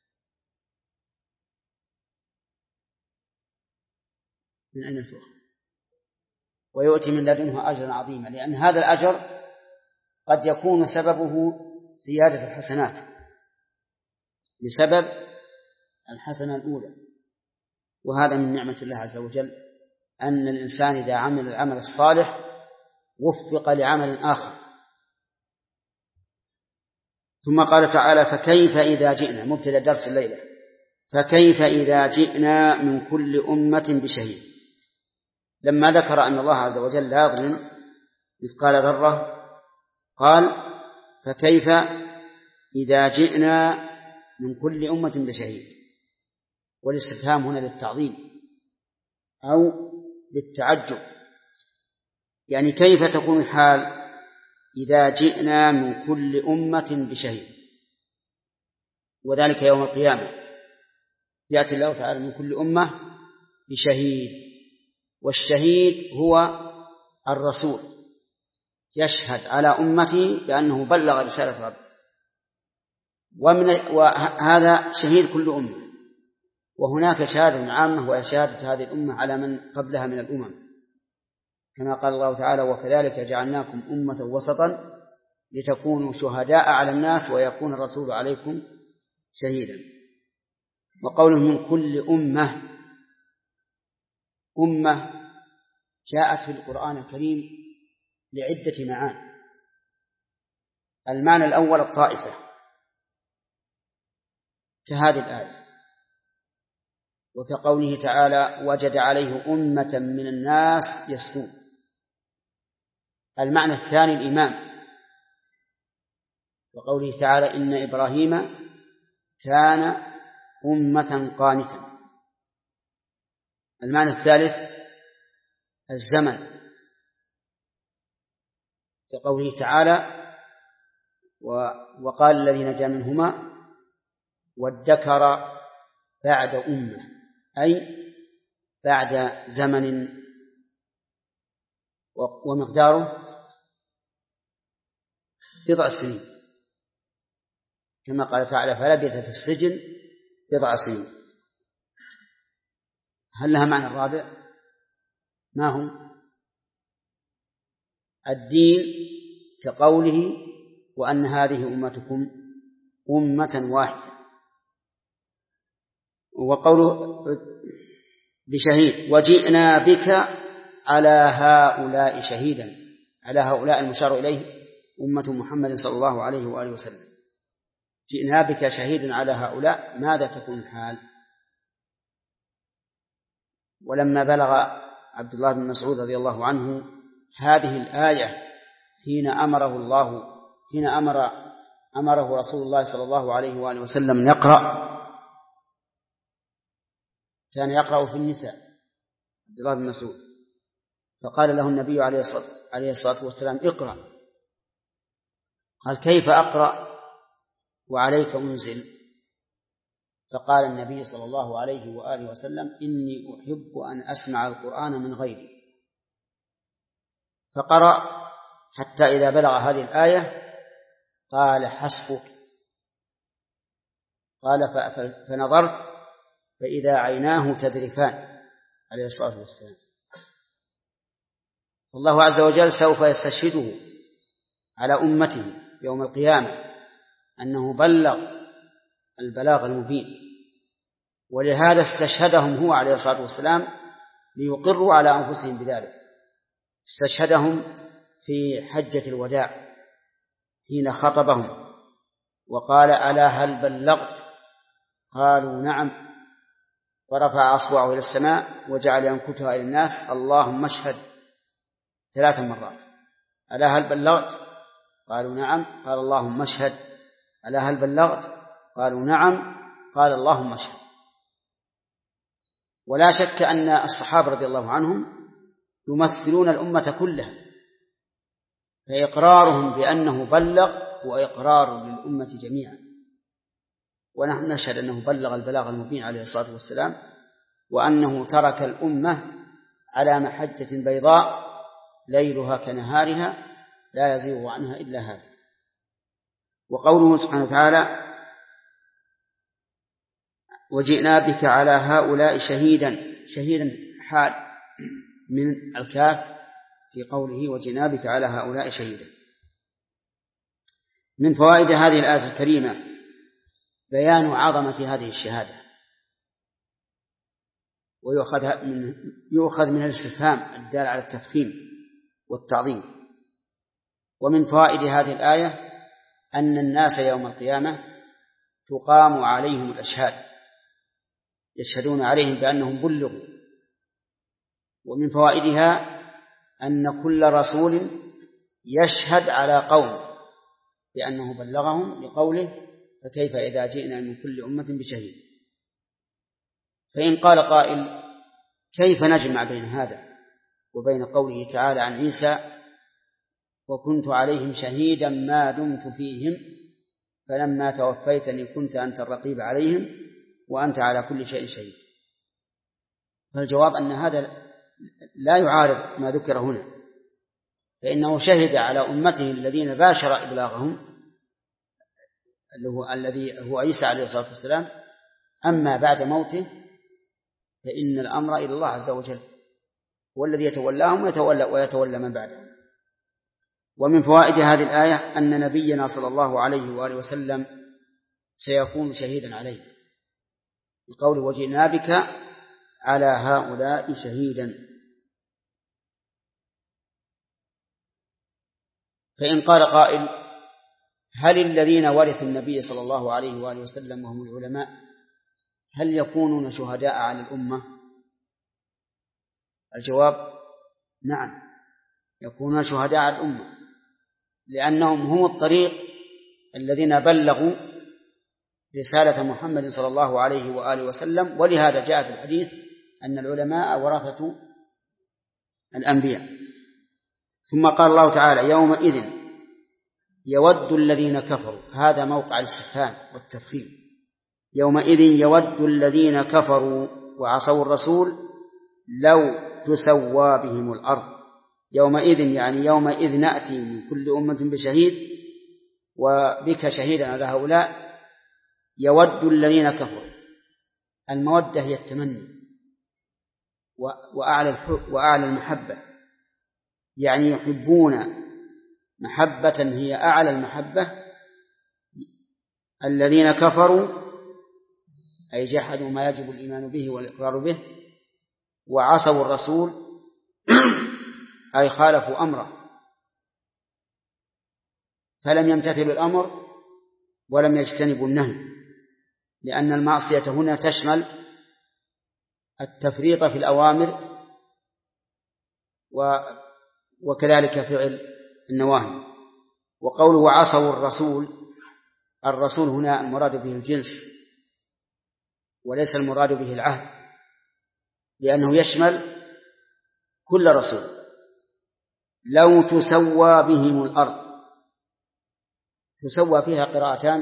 من أين تؤخذ؟ ويؤتي من لدنه أجرا عظيما، لأن هذا الأجر قد يكون سببه زيادة الحسنات بسبب الحسنة الأولى. وهذا من نعمة الله عز وجل أن الإنسان إذا عمل العمل الصالح وفق لعمل آخر. ثم قال تعالى فكيف إذا جئنا، مبتدأ درس الليلة، فكيف إذا جئنا من كل أمة بشهيد. لما ذكر أن الله عز وجل لا يظلم مثقال ذرة قال فكيف إذا جئنا من كل أمة بشهيد، والاستفهام هنا للتعظيم أو للتعجب، يعني كيف تكون الحال إذا جئنا من كل أمة بشهيد، وذلك يوم القيامة يأتي الله تعالى من كل أمة بشهيد، والشهيد هو الرسول يشهد على أمته بأنه بلغ رسالة ربه، ومن وهذا شهيد كل أمة. وهناك شهادة عامة وهي شهادة هذه الأمة على من قبلها من الأمم، كما قال الله تعالى وكذلك جعلناكم أمة وسطا لتكونوا شهداء على الناس ويكون الرسول عليكم شهيدا. وقوله من كل أمة، أمة جاءت في القرآن الكريم لعدة معاني. المعنى الأول الطائفة كهذه الآية، وكقوله تعالى وجد عليه أمة من الناس يسكون. المعنى الثاني الإمام، وقوله تعالى إن إبراهيم كان أمة قانتا. المعنى الثالث الزمن، كقوله تعالى وقال الذي نجا منهما وادكر بعد أمة، أي بعد زمن ومقداره بضع سنين، كما قال تعالى فلبث في السجن بضع سنين. هل لها معنى الرابع؟ ما هو؟ الدين، كقوله وأن هذه أمتكم أمة واحدة. وقوله بشهيد وجئنا بك على هؤلاء شهيدا، على هؤلاء المشار إليه أمة محمد صلى الله عليه وآله وسلم. جئنا بك شهيدا على هؤلاء، ماذا تكون الحال؟ ولما بلغ عبد الله بن مسعود رضي الله عنه هذه الآية حين أمره الله حين أمر أمره رسول الله صلى الله عليه وآله وسلم يقرأ، كان يقرأ في النساء عبد الله بن مسعود، فقال له النبي عليه الصلاة والسلام اقرأ. قال كيف أقرأ وعليك أنزل؟ فقال النبي صلى الله عليه وآله وسلم إني أحب أن أسمع القرآن من غيري. فقرأ حتى إذا بلغ هذه الآية قال حسبك، قال فنظرت فإذا عيناه تذرفان عليه الصلاة والسلام. الله عز وجل سوف يستشهده على أمته يوم القيامة أنه بلغ البلاغ المبين، ولهذا استشهدهم هو عليه الصلاة والسلام ليقروا على أنفسهم بذلك. استشهدهم في حجة الوداع حين خطبهم وقال ألا هل بلغت؟ قالوا نعم، ورفع أصبعه إلى السماء وجعل ينكتها إلى الناس اللهم اشهد ثلاث مرات. ألا هل بلغت؟ قالوا نعم، قال اللهم اشهد. ألا هل بلغت؟ قالوا نعم، قال اللهم اشهد. ولا شك أن الصحابة رضي الله عنهم يمثلون الأمة كلها، فإقرارهم بأنه بلغ هو إقرار للأمة جميعا، ونحن نشهد أنه بلغ البلاغ المبين عليه الصلاة والسلام، وأنه ترك الأمة على محجة بيضاء ليلها كنهارها لا يزيغ عنها إلا هذا. وقوله سبحانه وتعالى وجئنا بك على هؤلاء شهيدا، شهيدا حال من الكاف في قوله وجئنا بك على هؤلاء شهيدا. من فوائد هذه الآية الكريمة بيان عظمة هذه الشهادة، ويؤخذ من يؤخذ من الاستفهام الدال على التفخيم والتعظيم. ومن فوائد هذه الآية أن الناس يوم القيامة تقام عليهم الأشهاد، يشهدون عليهم بأنهم بلغوا. ومن فوائدها أن كل رسول يشهد على قوم بأنه بلغهم، لقوله فكيف إذا جئنا من كل أمة بشهيد. فإن قال قائل كيف نجمع بين هذا وبين قوله تعالى عن عيسى وكنت عليهم شهيدا ما دمت فيهم فلما توفيتني كنت أنت الرقيب عليهم وأنت على كل شيء شهيد؟ فالجواب أن هذا لا يعارض ما ذكر هنا، فإنه شهد على أمته الذين باشر إبلاغهم الذي هو عيسى عليه الصلاة والسلام. أما بعد موته فإن الأمر إلى الله عز وجل، هو الذي يتولاهم ويتولى, ويتولى من بعدهم. ومن فوائد هذه الآية أن نبينا صلى الله عليه وآله وسلم سيكون شهيدا عليه، بقوله وجئنا بك على هؤلاء شهيدا. فإن قال قائل هل الذين ورثوا النبي صلى الله عليه وآله وسلم وهم العلماء هل يكونون شهداء على الأمة؟ الجواب نعم، يكونون شهداء على الأمة، لأنهم هم الطريق الذين بلغوا رسالة محمد صلى الله عليه وآله وسلم. ولهذا جاء في الحديث أن العلماء ورثة الأنبياء. ثم قال الله تعالى يومئذ يود الذين كفروا، هذا موقع الاستفهام والتفخيم، يومئذ يود الذين كفروا وعصوا الرسول لو تسوى بهم الأرض. يومئذ يعني يومئذ نأتي من كل أمة بشهيد وبك شهيدا على هؤلاء. يود الذين كفروا، المودة هي التمني وأعلى الحب وأعلى المحبة، يعني يحبون محبة هي أعلى المحبة. الذين كفروا أي جحدوا ما يجب الإيمان به والإقرار به، وعصوا الرسول أي خالفوا أمره، فلم يمتثلوا الأمر ولم يجتنبوا النهي، لأن المعصية هنا تشمل التفريط في الأوامر وكذلك فعل النواهي. وقوله عصوا الرسول، الرسول هنا المراد به الجنس وليس المراد به العهد، لأنه يشمل كل رسول. لو تسوى بهم الأرض، تسوى فيها قراءتان،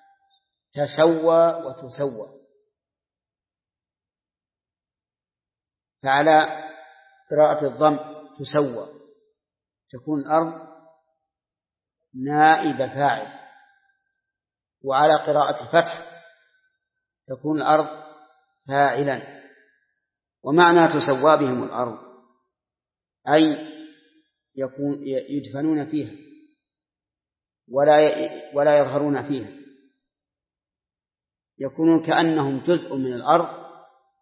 تسوى وتسوى، فعلى قراءة الضم تسوى تكون الأرض نائب فاعل. وعلى قراءة الفتح تكون الأرض فاعلا. ومعنى تسوى بهم الأرض أي يكون يدفنون فيها ولا ولا يظهرون فيها، يكونون كأنهم جزء من الأرض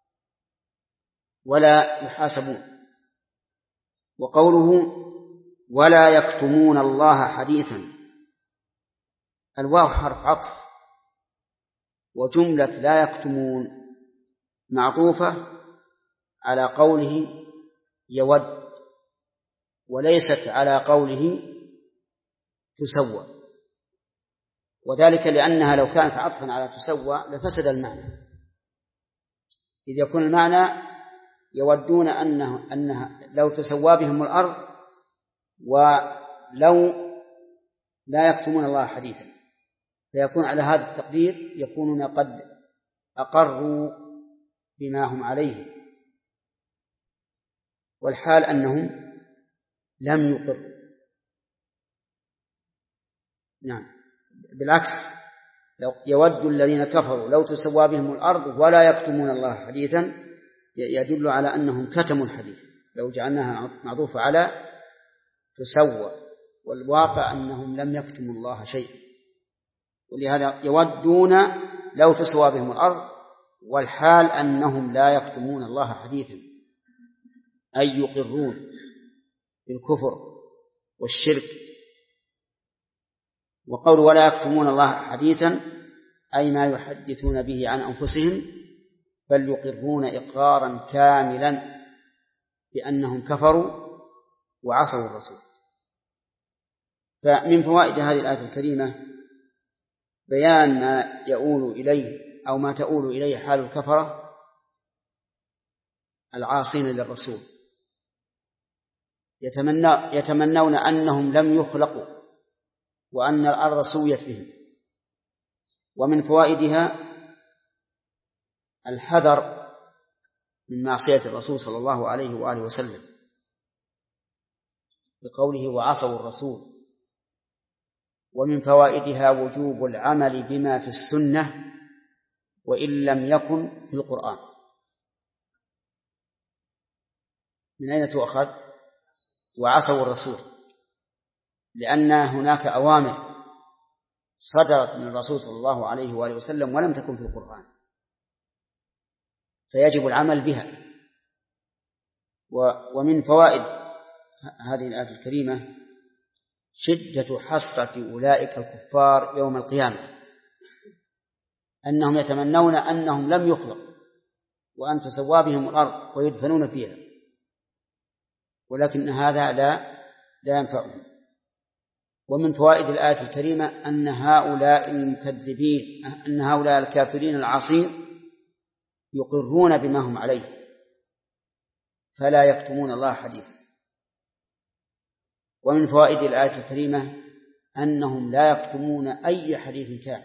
ولا يحاسبون. وقوله ولا يكتمون الله حديثا، الواو حرف عطف، وجملة لا يكتمون معطوفة على قوله يود، وليست على قوله تسوى، وذلك لأنها لو كانت عطفا على تسوى لفسد المعنى، إذ يكون المعنى يودون أنه أنها لو تسوى بهم الأرض، ولو لا يكتمون الله حديثا، فيكون على هذا التقدير يكونون قد أقروا بما هم عليه، والحال أنهم لم يقروا. نعم، بالعكس، لو يود الذين كفروا لو تسوى بهم الأرض ولا يكتمون الله حديثا يدل على أنهم كتموا الحديث لو جعلناها معطوفة على تسوى، والواقع أنهم لم يكتموا الله شيئا. ولهذا يودون لو تسوى بهم الأرض، والحال أنهم لا يكتمون الله حديثا، أي يقرون بالكفر والشرك. وقول ولا يكتمون الله حديثا أي ما يحدثون به عن أنفسهم، بل يقرون إقرارا كاملا بأنهم كفروا وعصوا الرسول. فمن فوائد هذه الآية الكريمة بيان ما يؤول إليه أو ما تؤول إليه حال الكفرة العاصين للرسول، يتمنى يتمنون أنهم لم يخلقوا وأن الأرض سويت بهم. ومن فوائدها الحذر من معصية الرسول صلى الله عليه وآله وسلم بقوله وعصوا الرسول. ومن فوائدها وجوب العمل بما في السنة وإن لم يكن في القرآن. من أين تؤخذ وعصوا الرسول؟ لأن هناك أوامر صدرت من الرسول صلى الله عليه وآله وسلم ولم تكن في القرآن، فيجب العمل بها. ومن فوائد هذه الآية الكريمة شدة حسرة أولئك الكفار يوم القيامة، أنهم يتمنون أنهم لم يخلقوا وأن تسوى بهم الأرض ويدفنون فيها، ولكن هذا لا لا ينفعهم. ومن فوائد الآية الكريمة أن هؤلاء المكذبين أن هؤلاء الكافرين العاصين يقرون بما هم عليه فلا يكتمون الله حديثا. ومن فوائد الآية الكريمة أنهم لا يكتمون أي حديث كان،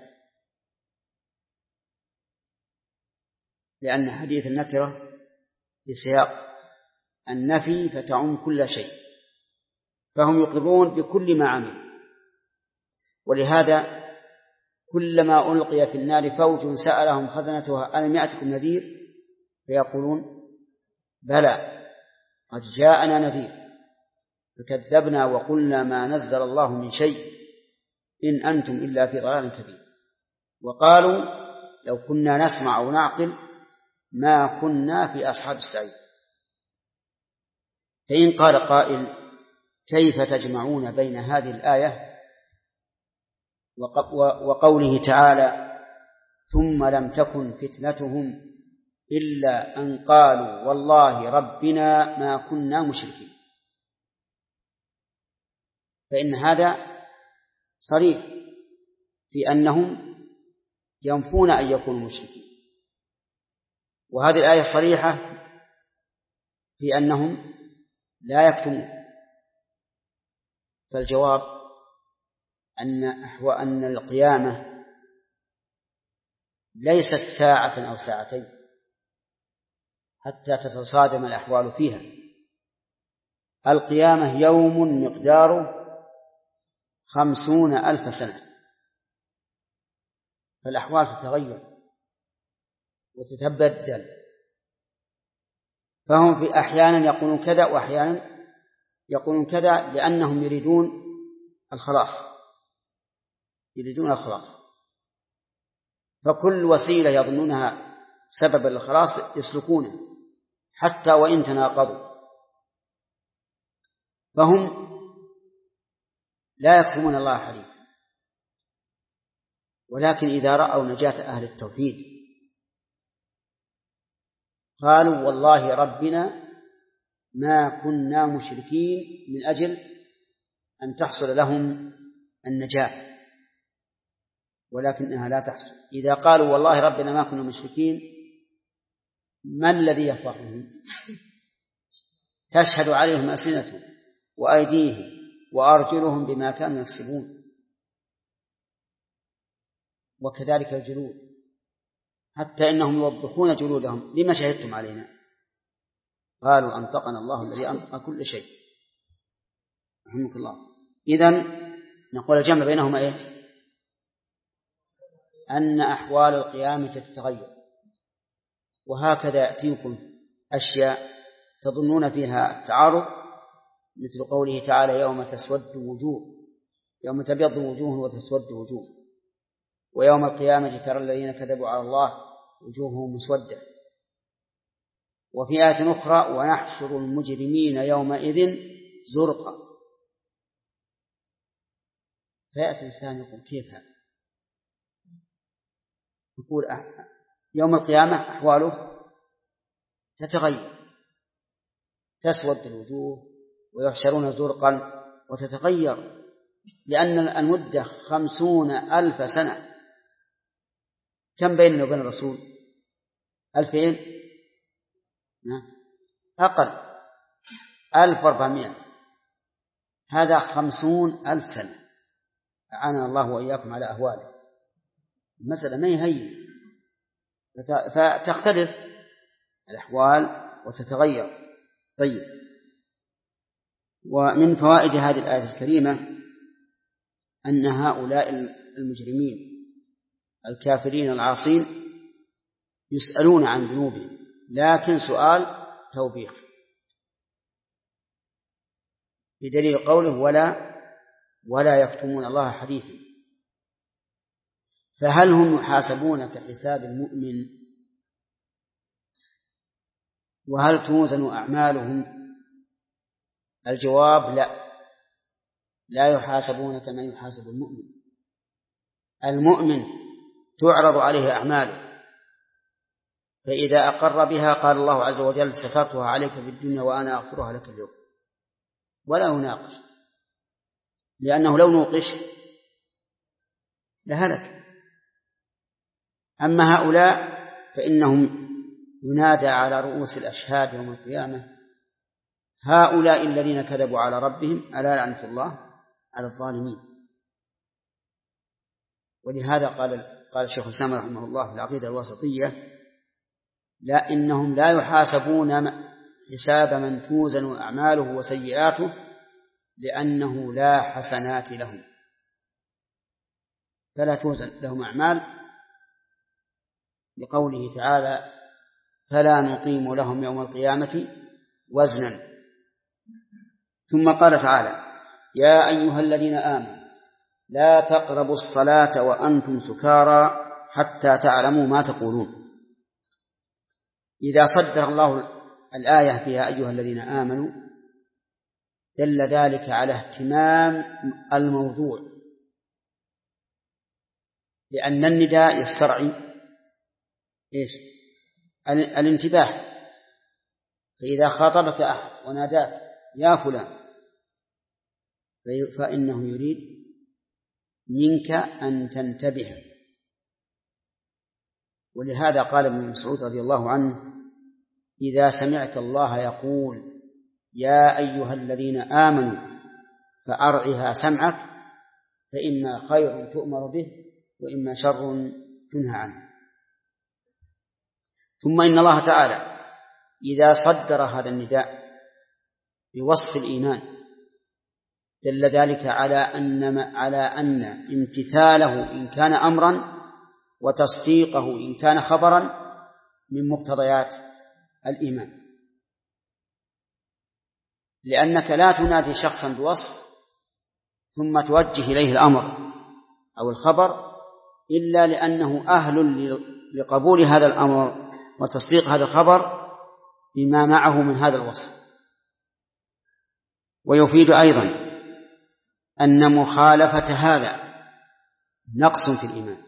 لأن حديث النكرة في سياق النفي فتعم كل شيء، فهم يقرون بكل ما عملوا. ولهذا كلما ألقي في النار فوج سألهم خزنتها ألم يأتكم نذير فيقولون بلى قد جاءنا نذير فكذبنا وقلنا ما نزل الله من شيء إن أنتم إلا في ضلال كبير وقالوا لو كنا نسمع أو نعقل ما كنا في أصحاب السعير. فإن قال قائل كيف تجمعون بين هذه الآية وقوله تعالى ثم لم تكن فتنتهم إلا أن قالوا والله ربنا ما كنا مشركين؟ فإن هذا صريح في أنهم ينفون أن يكونوا مشركين، وهذه الآية صريحة في أنهم لا يكتمون. فالجواب أن أحوال أن القيامة ليست ساعة أو ساعتين حتى تتصادم الأحوال فيها. القيامة يوم مقداره خمسون ألف سنة، فالأحوال تتغير وتتبدل، فهم في أحيانا يقولون كذا وأحيانا يقولون كذا، لأنهم يريدون الخلاص يريدون الخلاص فكل وسيلة يظنونها سبب الخلاص يسلكونه حتى وإن تناقضوا. فهم لا يكتمون الله حديثا، ولكن إذا رأوا نجاة أهل التوحيد قالوا والله ربنا ما كنا مشركين من أجل أن تحصل لهم النجاة، ولكنها لا تحصل. إذا قالوا والله ربنا ما كنا مشركين، ما الذي يفرحهم؟ تشهد عليهم ألسنتهم وأيديهم وأرجلهم بما كانوا يكسبون، وكذلك الجلود، حتى إنهم يوبخون جلودهم: لما شهدتم علينا؟ قالوا أنطقنا الله الذي أنطق كل شيء. رحمك الله. إذن نقول الجمع بينهما إيه؟ أن أحوال القيامة تتغير، وهكذا يأتيكم أشياء تظنون فيها التعارض، مثل قوله تعالى: يوم تسود وجوه، يوم تبيض وجوه وتسود وجوه، ويوم القيامة ترى الذين كذبوا على الله وجوههم مسودة. وفي آية أخرى: ونحشر المجرمين يومئذ زرقا. فيأتي الإنسان يقول: كيف هذا؟ يقول يوم القيامة أحواله تتغير، تسود الوجوه ويحشرون زرقا وتتغير، لأن المدة خمسون ألف سنة. كم بيننا وبين الرسول؟ ألفين أقل، ألف وأربعمائة. هذا خمسون ألف سنة. أعاننا الله وإياكم على أهواله. المسألة ما يهين، فتختلف الأحوال وتتغير. طيب، ومن فوائد هذه الآية الكريمة أن هؤلاء المجرمين الكافرين العاصين يسألون عن ذنوبهم، لكن سؤال توبيخ، بدليل قوله: ولا ولا يكتمون الله حديثا. فهل هم يحاسبون كحساب المؤمن؟ وهل توزن أعمالهم؟ الجواب: لا، لا يحاسبون كما يحاسب المؤمن. المؤمن تعرض عليه أعماله، فإذا أقر بها قال الله عز وجل: سترتها عليك في الدنيا وأنا أغفرها لك اليوم، ولا يناقش، لأنه لو نوقش لهلك. أما هؤلاء فإنهم ينادى على رؤوس الأشهاد يوم القيامة: هؤلاء الذين كذبوا على ربهم ألا لعنة الله على الظالمين. ولهذا قال قال الشيخ الإسلام رحمه الله في العقيدة الواسطية: لا، إنهم لا يحاسبون حساب من توزن أعماله وسيئاته، لأنه لا حسنات لهم، فلا توزن لهم أعمال، لقوله تعالى: فلا نقيم لهم يوم القيامة وزنا. ثم قال تعالى: يا أيها الذين آمنوا لا تقربوا الصلاة وأنتم سكارى حتى تعلموا ما تقولون. إذا صدر الله الآية فيها أيها الذين آمنوا دل ذلك على اهتمام الموضوع، لأن النداء يسترعي إيش؟ الانتباه. فإذا خاطبك أحد وناداك يا فلان فإنه يريد منك أن تنتبه. ولهذا قال ابن مسعود رضي الله عنه: إذا سمعت الله يقول يا أيها الذين آمنوا فأرعها سمعك، فإما خير تؤمر به وإما شر تنهى عنه. ثم إن الله تعالى إذا صدر هذا النداء بوصف الإيمان دل ذلك على أن على أن امتثاله إن كان أمرا وتصديقه إن كان خبرا من مقتضيات الإيمان، لأنك لا تنادي شخصا بوصف ثم توجه إليه الأمر أو الخبر إلا لأنه أهل لقبول هذا الأمر وتصديق هذا الخبر بما معه من هذا الوصف. ويفيد أيضا أن مخالفة هذا نقص في الإيمان،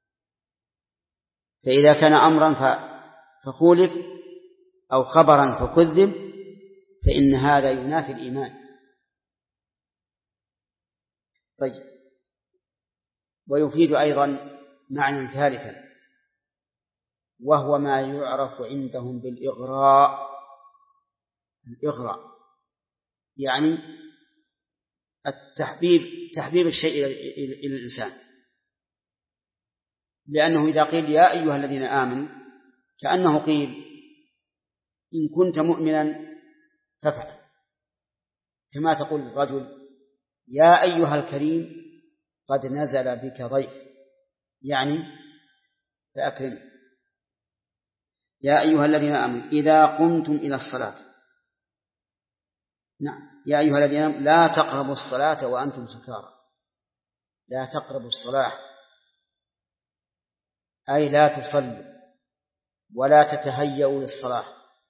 فإذا كان أمرا فخولف أو خبرا فكذب فإن هذا ينافي الإيمان. طيب، ويفيد أيضا معنى ثالثا وهو ما يعرف عندهم بالإغراء. الإغراء يعني التحبيب، تحبيب الشيء إلى الإنسان، لأنه إذا قيل يا أيها الذين آمنوا كأنه قيل إن كنت مؤمنا فافعل، كما تقول الرجل يا أيها الكريم قد نزل بك ضيف، يعني فأكرم. يا أيها الذين آمنوا إذا قمتم إلى الصلاة، نعم يا أيها الذين آمنوا لا تقربوا الصلاة وأنتم سكارى، لا تقربوا الصلاة أي لا تصلوا ولا تتهيئوا للصلاة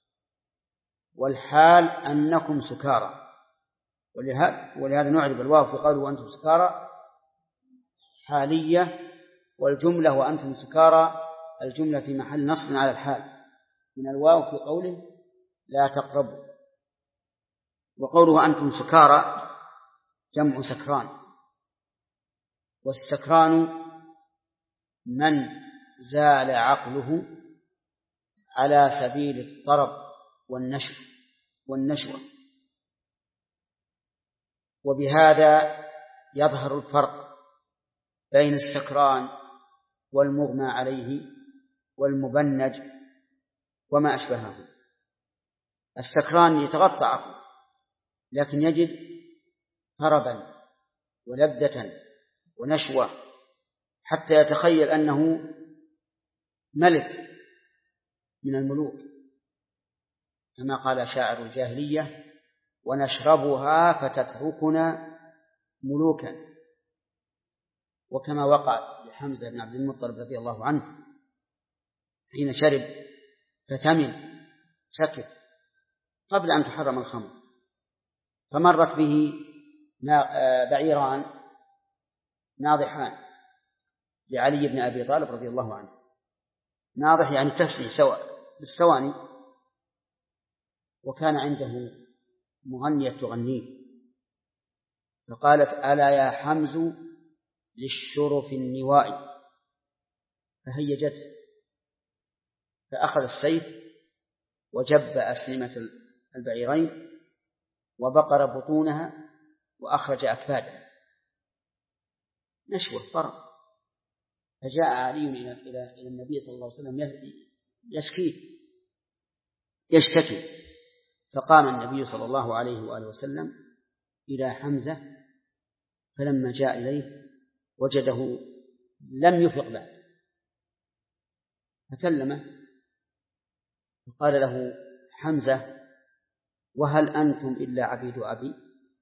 والحال أنكم سكارى. ولهذا نعرب الواو في قوله وأنتم سكارى حالية، والجملة وأنتم سكارى الجملة في محل نصب على الحال من الواو في قوله لا تقربوا. وقوله أنتم سكارى جمع سكران، والسكران من زال عقله على سبيل الطرب والنشو والنشوة. وبهذا يظهر الفرق بين السكران والمغمى عليه والمبنج وما أشبهه. السكران يتغطى عقله لكن يجد طربا ولذة ونشوة حتى يتخيل أنه ملك من الملوك، كما قال شاعر الجاهلية ونشربها فتتركنا ملوكا. وكما وقع لحمزة بن عبد المطلب رضي الله عنه حين شرب فثمن سكر قبل أن تحرم الخمر، فمرت به بعيران ناضحان لعلي بن أبي طالب رضي الله عنه، ناضح يعني تسلي سواء بالسواني، وكان عنده مغنية تغنيه فقالت ألا يا حمز للشرف النواء، فهيجت فأخذ السيف وجب أسلمة البعيرين وبقر بطونها وأخرج أكبادها نشوة طرب. فجاء علي إلى النبي صلى الله عليه وسلم يشكيه يشتكي، فقام النبي صلى الله عليه وآله وسلم إلى حمزة فلما جاء إليه وجده لم يفق بعد فكلمه فقال له حمزة وهل أنتم إلا عبيد أبي؟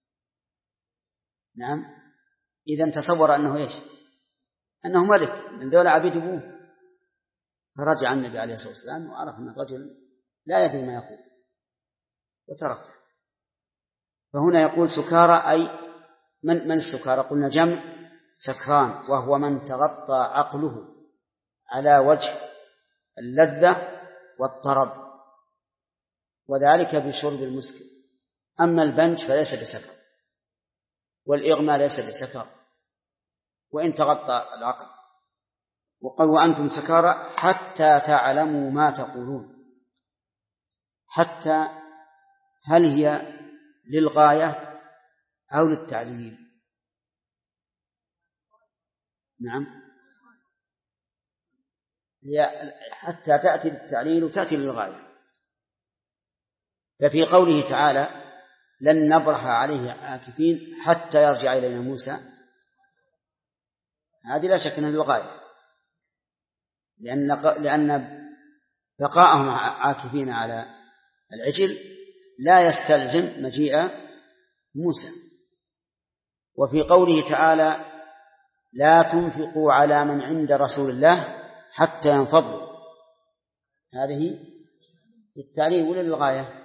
نعم، إذن تصور أنه إيش؟ أنه ملك من ذول عبيد أبوه. فرجع النبي عليه الصلاة والسلام وعرف أن الرجل لا يدري ما يقول وتركه. فهنا يقول سكارى أي من من السكارى؟ قلنا جمع سكران، وهو من تغطى عقله على وجه اللذة والطرب، وذلك بشرب المسكر. أما البنج فليس بسكر، والإغماء ليس بسكر وإن تغطى العقل. وقال وأنتم سكارى حتى تعلموا ما تقولون. حتى هل هي للغاية أو للتعليل؟ نعم، هي حتى تأتي للتعليل وتأتي للغاية. ففي قوله تعالى لن نبرح عليه عاكفين حتى يرجع إلينا موسى، هذه لا شك أنها للغاية، لأن لأن بقاءهم عاكفين على العجل لا يستلزم مجيء موسى. وفي قوله تعالى لا تنفقوا على من عند رسول الله حتى ينفضوا، هذه للتعليل ولا للغاية؟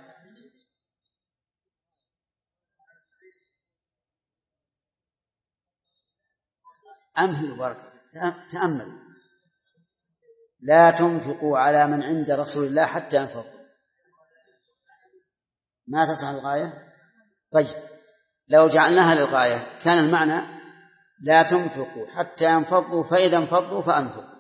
أمهل بركة تأمل. لا تنفقوا على من عند رسول الله حتى ينفضوا، ما تصح الغاية؟ طيب لو جعلناها للغاية كان المعنى لا تنفقوا حتى ينفضوا فإذا انفضوا فأنفقوا،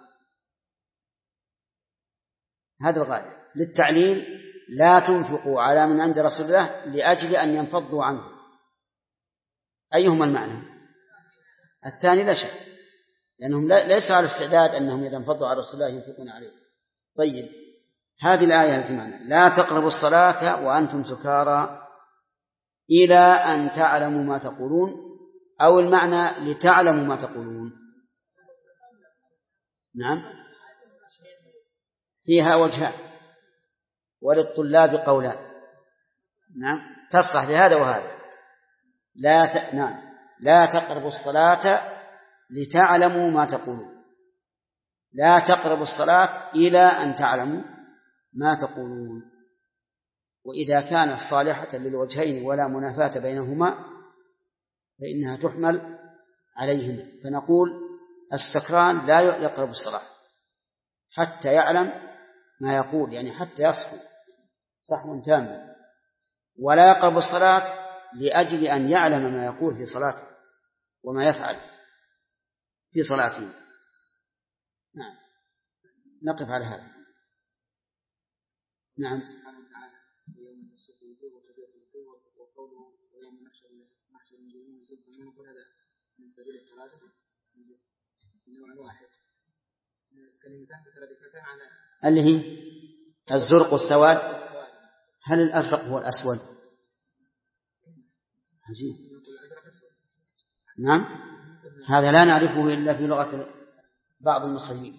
هذا الغاية. للتعليل لا تنفقوا على من عند رسول الله لأجل أن ينفضوا عنه، أيهما المعنى؟ الثاني لا شك، لأنهم ليس على استعداد أنهم إذا انفضوا على رسول الله ينفقون عليه. طيب هذه الآية التي معنى لا تقربوا الصلاة وأنتم سكارى إلى أن تعلموا ما تقولون، أو المعنى لتعلموا ما تقولون؟ نعم فيها وجهان وللطلاب قولان، نعم تصلح لهذا وهذا. لا ت... نعم لا تقربوا الصلاة لتعلموا ما تقولون، لا تقربوا الصلاة إلى أن تعلموا ما تقولون. وإذا كانت صالحة للوجهين ولا منافاة بينهما فإنها تحمل عليهما، فنقول السكران لا يقرب الصلاة حتى يعلم ما يقول، يعني حتى يصحو صحوا تاما، ولا يقرب الصلاة لأجل أن يعلم ما يقول في صلاته وما يفعل في صلاته. نعم نقف على هذا. نعم اللي هي الزرق والسواد، هل الأزرق هو الأسود؟ عجيب. نعم هذا لا نعرفه إلا في لغة بعض المصريين،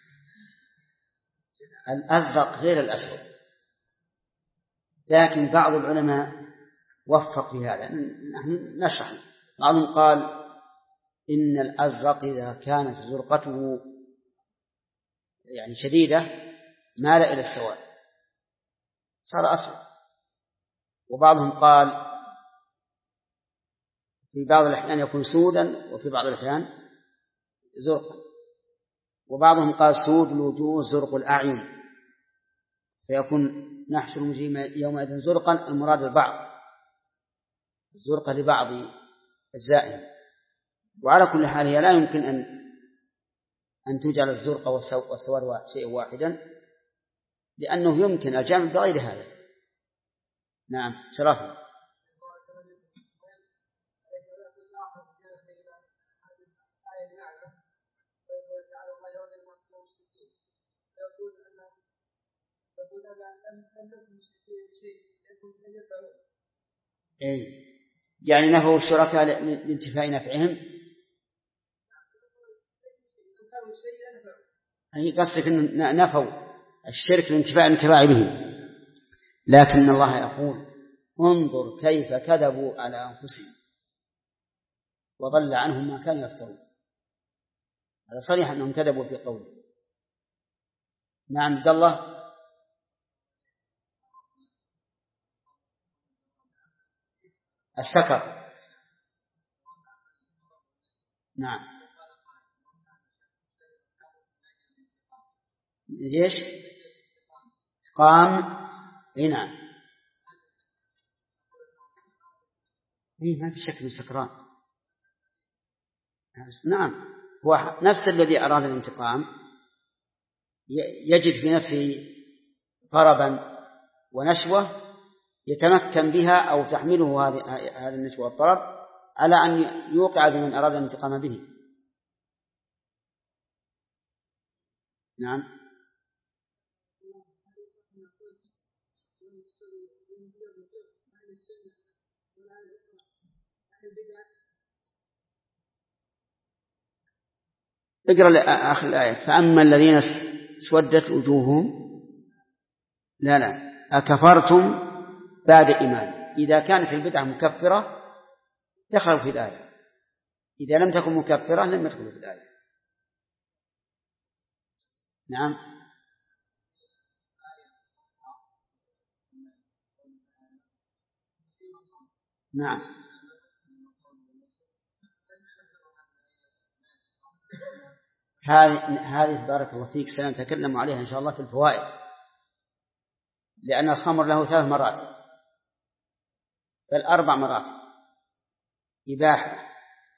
الأزرق غير الأسود، لكن بعض العلماء وفق في هذا، نحن نشرح. بعضهم قال إن الأزرق إذا كانت زرقته يعني شديدة مال إلى السواد صار أسود، وبعضهم قال في بعض الأحيان يكون سودا وفي بعض الأحيان زرقا، وبعضهم قال سود الوجوه زرق الأعين، فيكون نحشر المجرمين يومئذ زرقا، المراد البعض الزرقة لبعض أجزائهم. وعلى كل حال هي لا يمكن أن أن تجعل الزرقة والسواد شيء واحدا، لأنه يمكن الجمع بغير هذا. نعم شرف. إيه يعني نفوا الشركاء لانتفاء نفعهم، أي قصدك أن نفوا الشرك لانتفاء الانتفاع به، لكن الله يقول انظر كيف كذبوا على أنفسهم وضل عنهم ما كانوا يفترون، هذا صريح أنهم كذبوا في قوله. نعم عبد الله. السكر نعم ليش قام اي نعم اي ما في شك من سكران. نعم هو نفس الذي أراد الانتقام يجد في نفسه طربا ونشوة يتمكن بها أو تحمله هذه النشوة والطرب على أن يوقع بمن أراد الانتقام به. نعم اقرأ آخر الآية. فأما الذين اسودت وجوههم لا لا أكفرتم بعد إيمان. إذا كانت البدعة مكفرة دخلوا في الآية، إذا لم تكن مكفرة لم يدخلوا في الآية. نعم. نعم. هذه هذه بارك الله فيك سنتكلم عليها إن شاء الله في الفوائد، لأن الخمر له ثلاث مرات بل أربع مرات: إباحة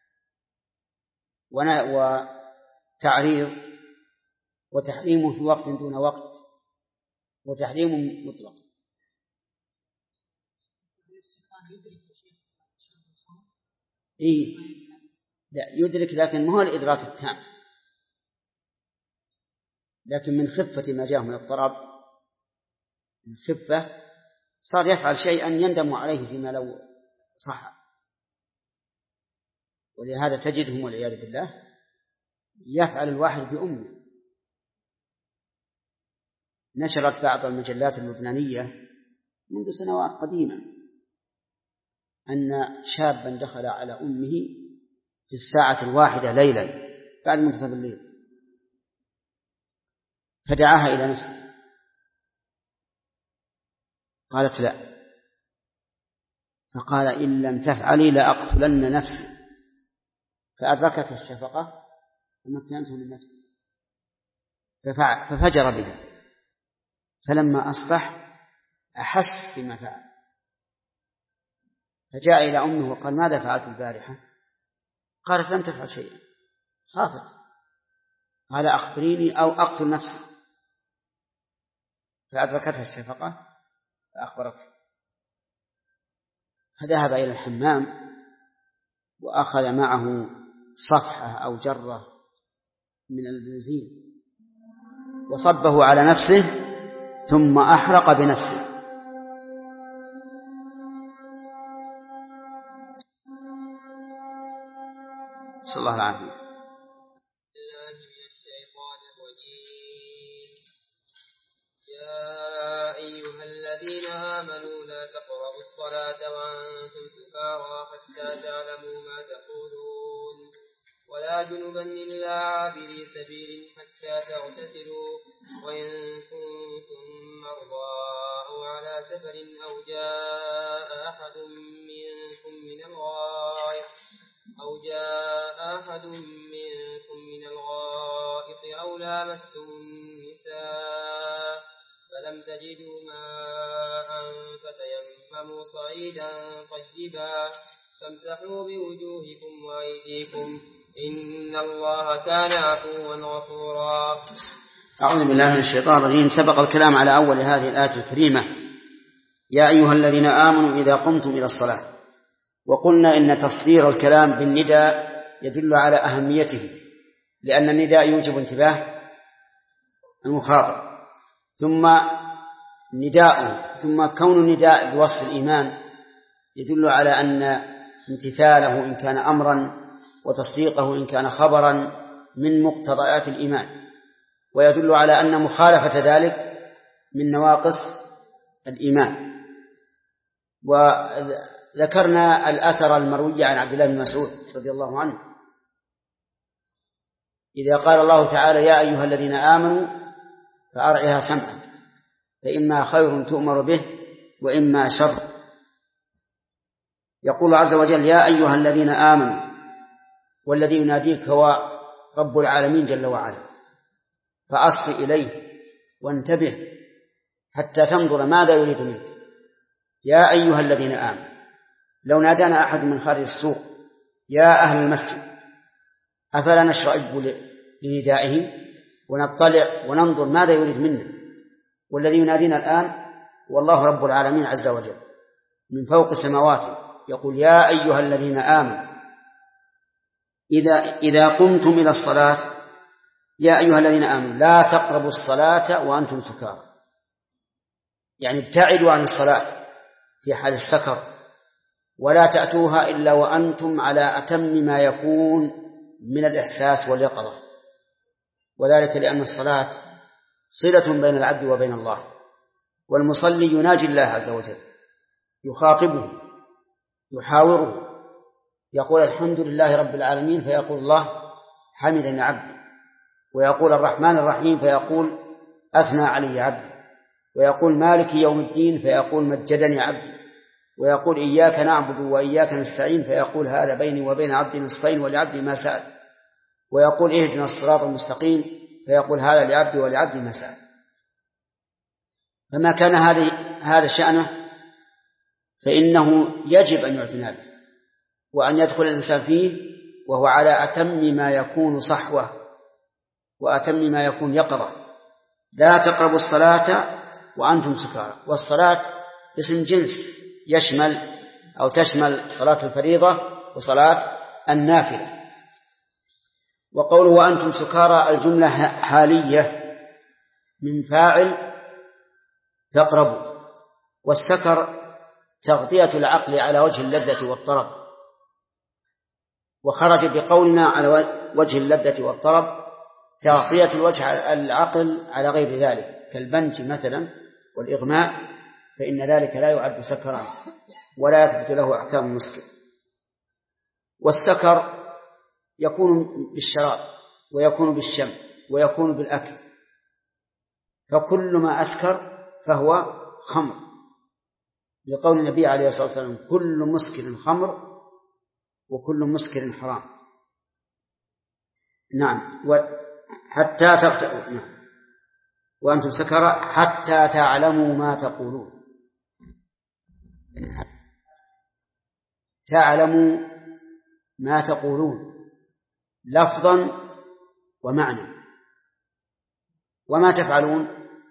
وتعريض وتحريم في وقت دون وقت وتحريم مطلق. إيه لا يدرك، لكن ما هو الإدراك التام، لكن من خفة ما جاءه من الطرب، من خفة صار يفعل شيئا يندم عليه فيما لو صح. ولهذا تجدهم والعياذ بالله يفعل الواحد بأمه. نشرت بعض المجلات اللبنانية منذ سنوات قديمة أن شابا دخل على أمه في الساعة الواحدة ليلا بعد منتصف الليل فدعاها إلى نفسه، قالت لا، فقال إن لم تفعلي لأقتلن نفسي، فأدركته الشفقة ومكنته من نفسه ففجر بها. فلما أصبح أحس بما فعل فجاء إلى أمه وقال ماذا فعلت البارحة؟ قالت لم تفعل شيئا، خافت. قال أخبريني أو أقتل نفسي، فأدركتها الشفقة فأخبرته، فذهب إلى الحمام وأخذ معه صفحة أو جرة من البنزين وصبه على نفسه ثم أحرق بنفسه. صلى الله العافية. يا أيها الذين آمنوا لا تقربوا الصلاة وأنتم سكارى حتى تعلموا ما تقولون ولا جنبا إلا عابري سبيل حتى تغتسلوا وإن كنتم مرضى أو على سفر أو جاء أحد منكم من الغائط أو جاء أحد منكم من الغائط أو لامستم النساء فلم تجدوا ماء فتيمموا صعيدا طيبا فامسحوا بوجوهكم وأيديكم إن الله كان عفوا غفورا. أعوذ بالله من الشيطان الرجيم. سبق الكلام على أول هذه الآية الكريمة: يا أيها الذين آمنوا إذا قمتم إلى الصلاة. وقلنا إن تصدير الكلام بالنداء يدل على أهميته، لأن النداء يوجب انتباه المخاطب، ثم نداء ثم كون النداء بوصف الإيمان يدل على أن امتثاله إن كان أمرا وتصديقه إن كان خبرا من مقتضيات الإيمان، ويدل على أن مخالفة ذلك من نواقص الإيمان. وذكرنا الأثر المروي عن عبد الله بن مسعود رضي الله عنه إذا قال الله تعالى يا أيها الذين آمنوا فأرعها سمعك فإما خير تؤمر به وإما شر. يقول عز وجل يا أيها الذين آمنوا، والذي يناديك هو رب العالمين جل وعلا، فأصغ إليه وانتبه حتى تنظر ماذا يريد منك. يا أيها الذين آمنوا، لو نادانا أحد من خارج السوق يا أهل المسجد أفلا نشرئب لندائه ونطلع وننظر ماذا يريد منا؟ والذي ينادينا الآن والله رب العالمين عز وجل من فوق السماوات يقول يا أيها الذين آمنوا إذا, إذا قمتم إلى الصلاة يا أيها الذين آمنوا لا تقربوا الصلاة وأنتم سكارى، يعني ابتعدوا عن الصلاة في حال السكر، ولا تأتوها إلا وأنتم على أتم ما يكون من الإحساس واليقظة. وذلك لأن الصلاة صلة بين العبد وبين الله، والمصلي يناجي الله عز وجل، يخاطبه، يحاوره، يقول الحمد لله رب العالمين فيقول الله حمدني عبدي، ويقول الرحمن الرحيم فيقول أثنى علي عبدي، ويقول مالك يوم الدين فيقول مجدني عبدي، ويقول إياك نعبد وإياك نستعين فيقول هذا بيني وبين عبدي نصفين ولعبدي ما سأل، ويقول اهدنا الصراط المستقيم فيقول هذا لعبدي ولعبدي ما سأل. فما كان هذه هذا شأنه فإنه يجب أن يعتنى به وأن يدخل الإنسان فيه وهو على أتم ما يكون صحوة وأتم ما يكون يقظة. لا تقربوا الصلاة وأنتم سكارى، والصلاة اسم جنس يشمل أو تشمل صلاة الفريضة وصلاة النافلة. وقوله وأنتم سكارى الجملة حالية من فاعل تقربوا، والسكر تغطية العقل على وجه اللذة والطرب، وخرج بقولنا على وجه اللذة والطرب تغطية الوجه العقل على غير ذلك كالبنج مثلا والإغماء، فإن ذلك لا يعد سكرا ولا يثبت له أحكام المسكر. والسكر يكون بالشراب ويكون بالشم ويكون بالأكل، فكل ما أسكر فهو خمر، لقول النبي عليه الصلاة والسلام كل مسكر خمر وكل مسكر حرام. نعم، حتى تغتأوا، نعم، وأنتم سكرى حتى تعلموا ما تقولون. تعلموا ما تقولون لفظا ومعنى، وما تفعلون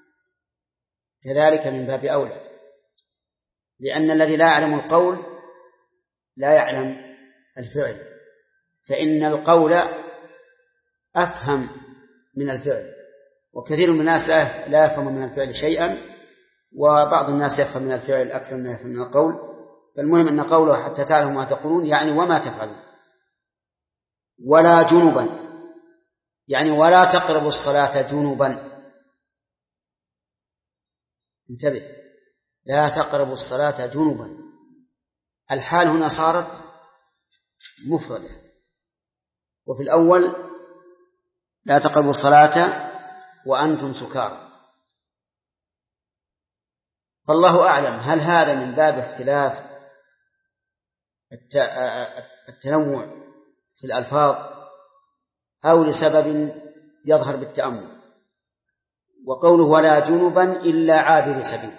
كذلك من باب أولى، لأن الذي لا يعلم القول لا يعلم الفعل، فإن القول أفهم من الفعل، وكثير من الناس لا يفهم من الفعل شيئا، وبعض الناس يفهم من الفعل أكثر من يفهم من القول. فالمهم أن قوله حتى تعلموا ما تقولون يعني وما تفعلون. ولا جنبا يعني ولا تقربوا الصلاة جنبا، انتبه، لا تقربوا الصلاة جنبا، الحال هنا صارت مفردة، وفي الأول لا تقربوا الصلاة وأنتم سكارى. فالله أعلم هل هذا من باب اختلاف التنوع في الألفاظ أو لسبب يظهر بالتأمل. وقوله ولا جنبا إلا عابر سبيل،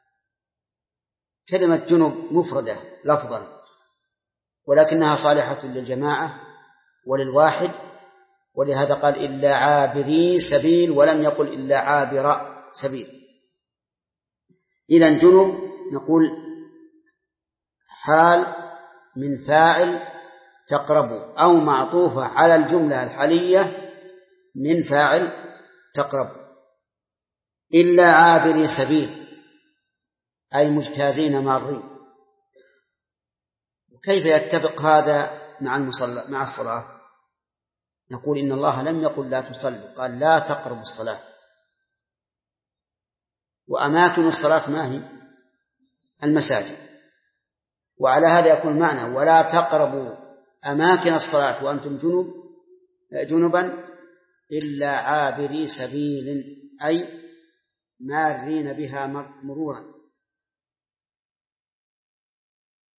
كلمة جنب مفردة لفظا ولكنها صالحة للجماعة وللواحد، ولهذا قال إلا عابري سبيل ولم يقل إلا عابر سبيل. إذن جنب نقول حال من فاعل تقرب أو معطوفة على الجملة الحالية من فاعل تقرب. إلا عابري سبيل أي مجتازين مارين. وكيف يتفق هذا مع المصلى مع الصلاة؟ نقول إن الله لم يقل لا تصلوا، قال لا تقربوا الصلاة، وأماكن الصلاة ما هي؟ المساجد. وعلى هذا يكون معنى ولا تقربوا أماكن الصلاة وأنتم جنوب جنبا إلا عابري سبيل أي مارين بها مرورا.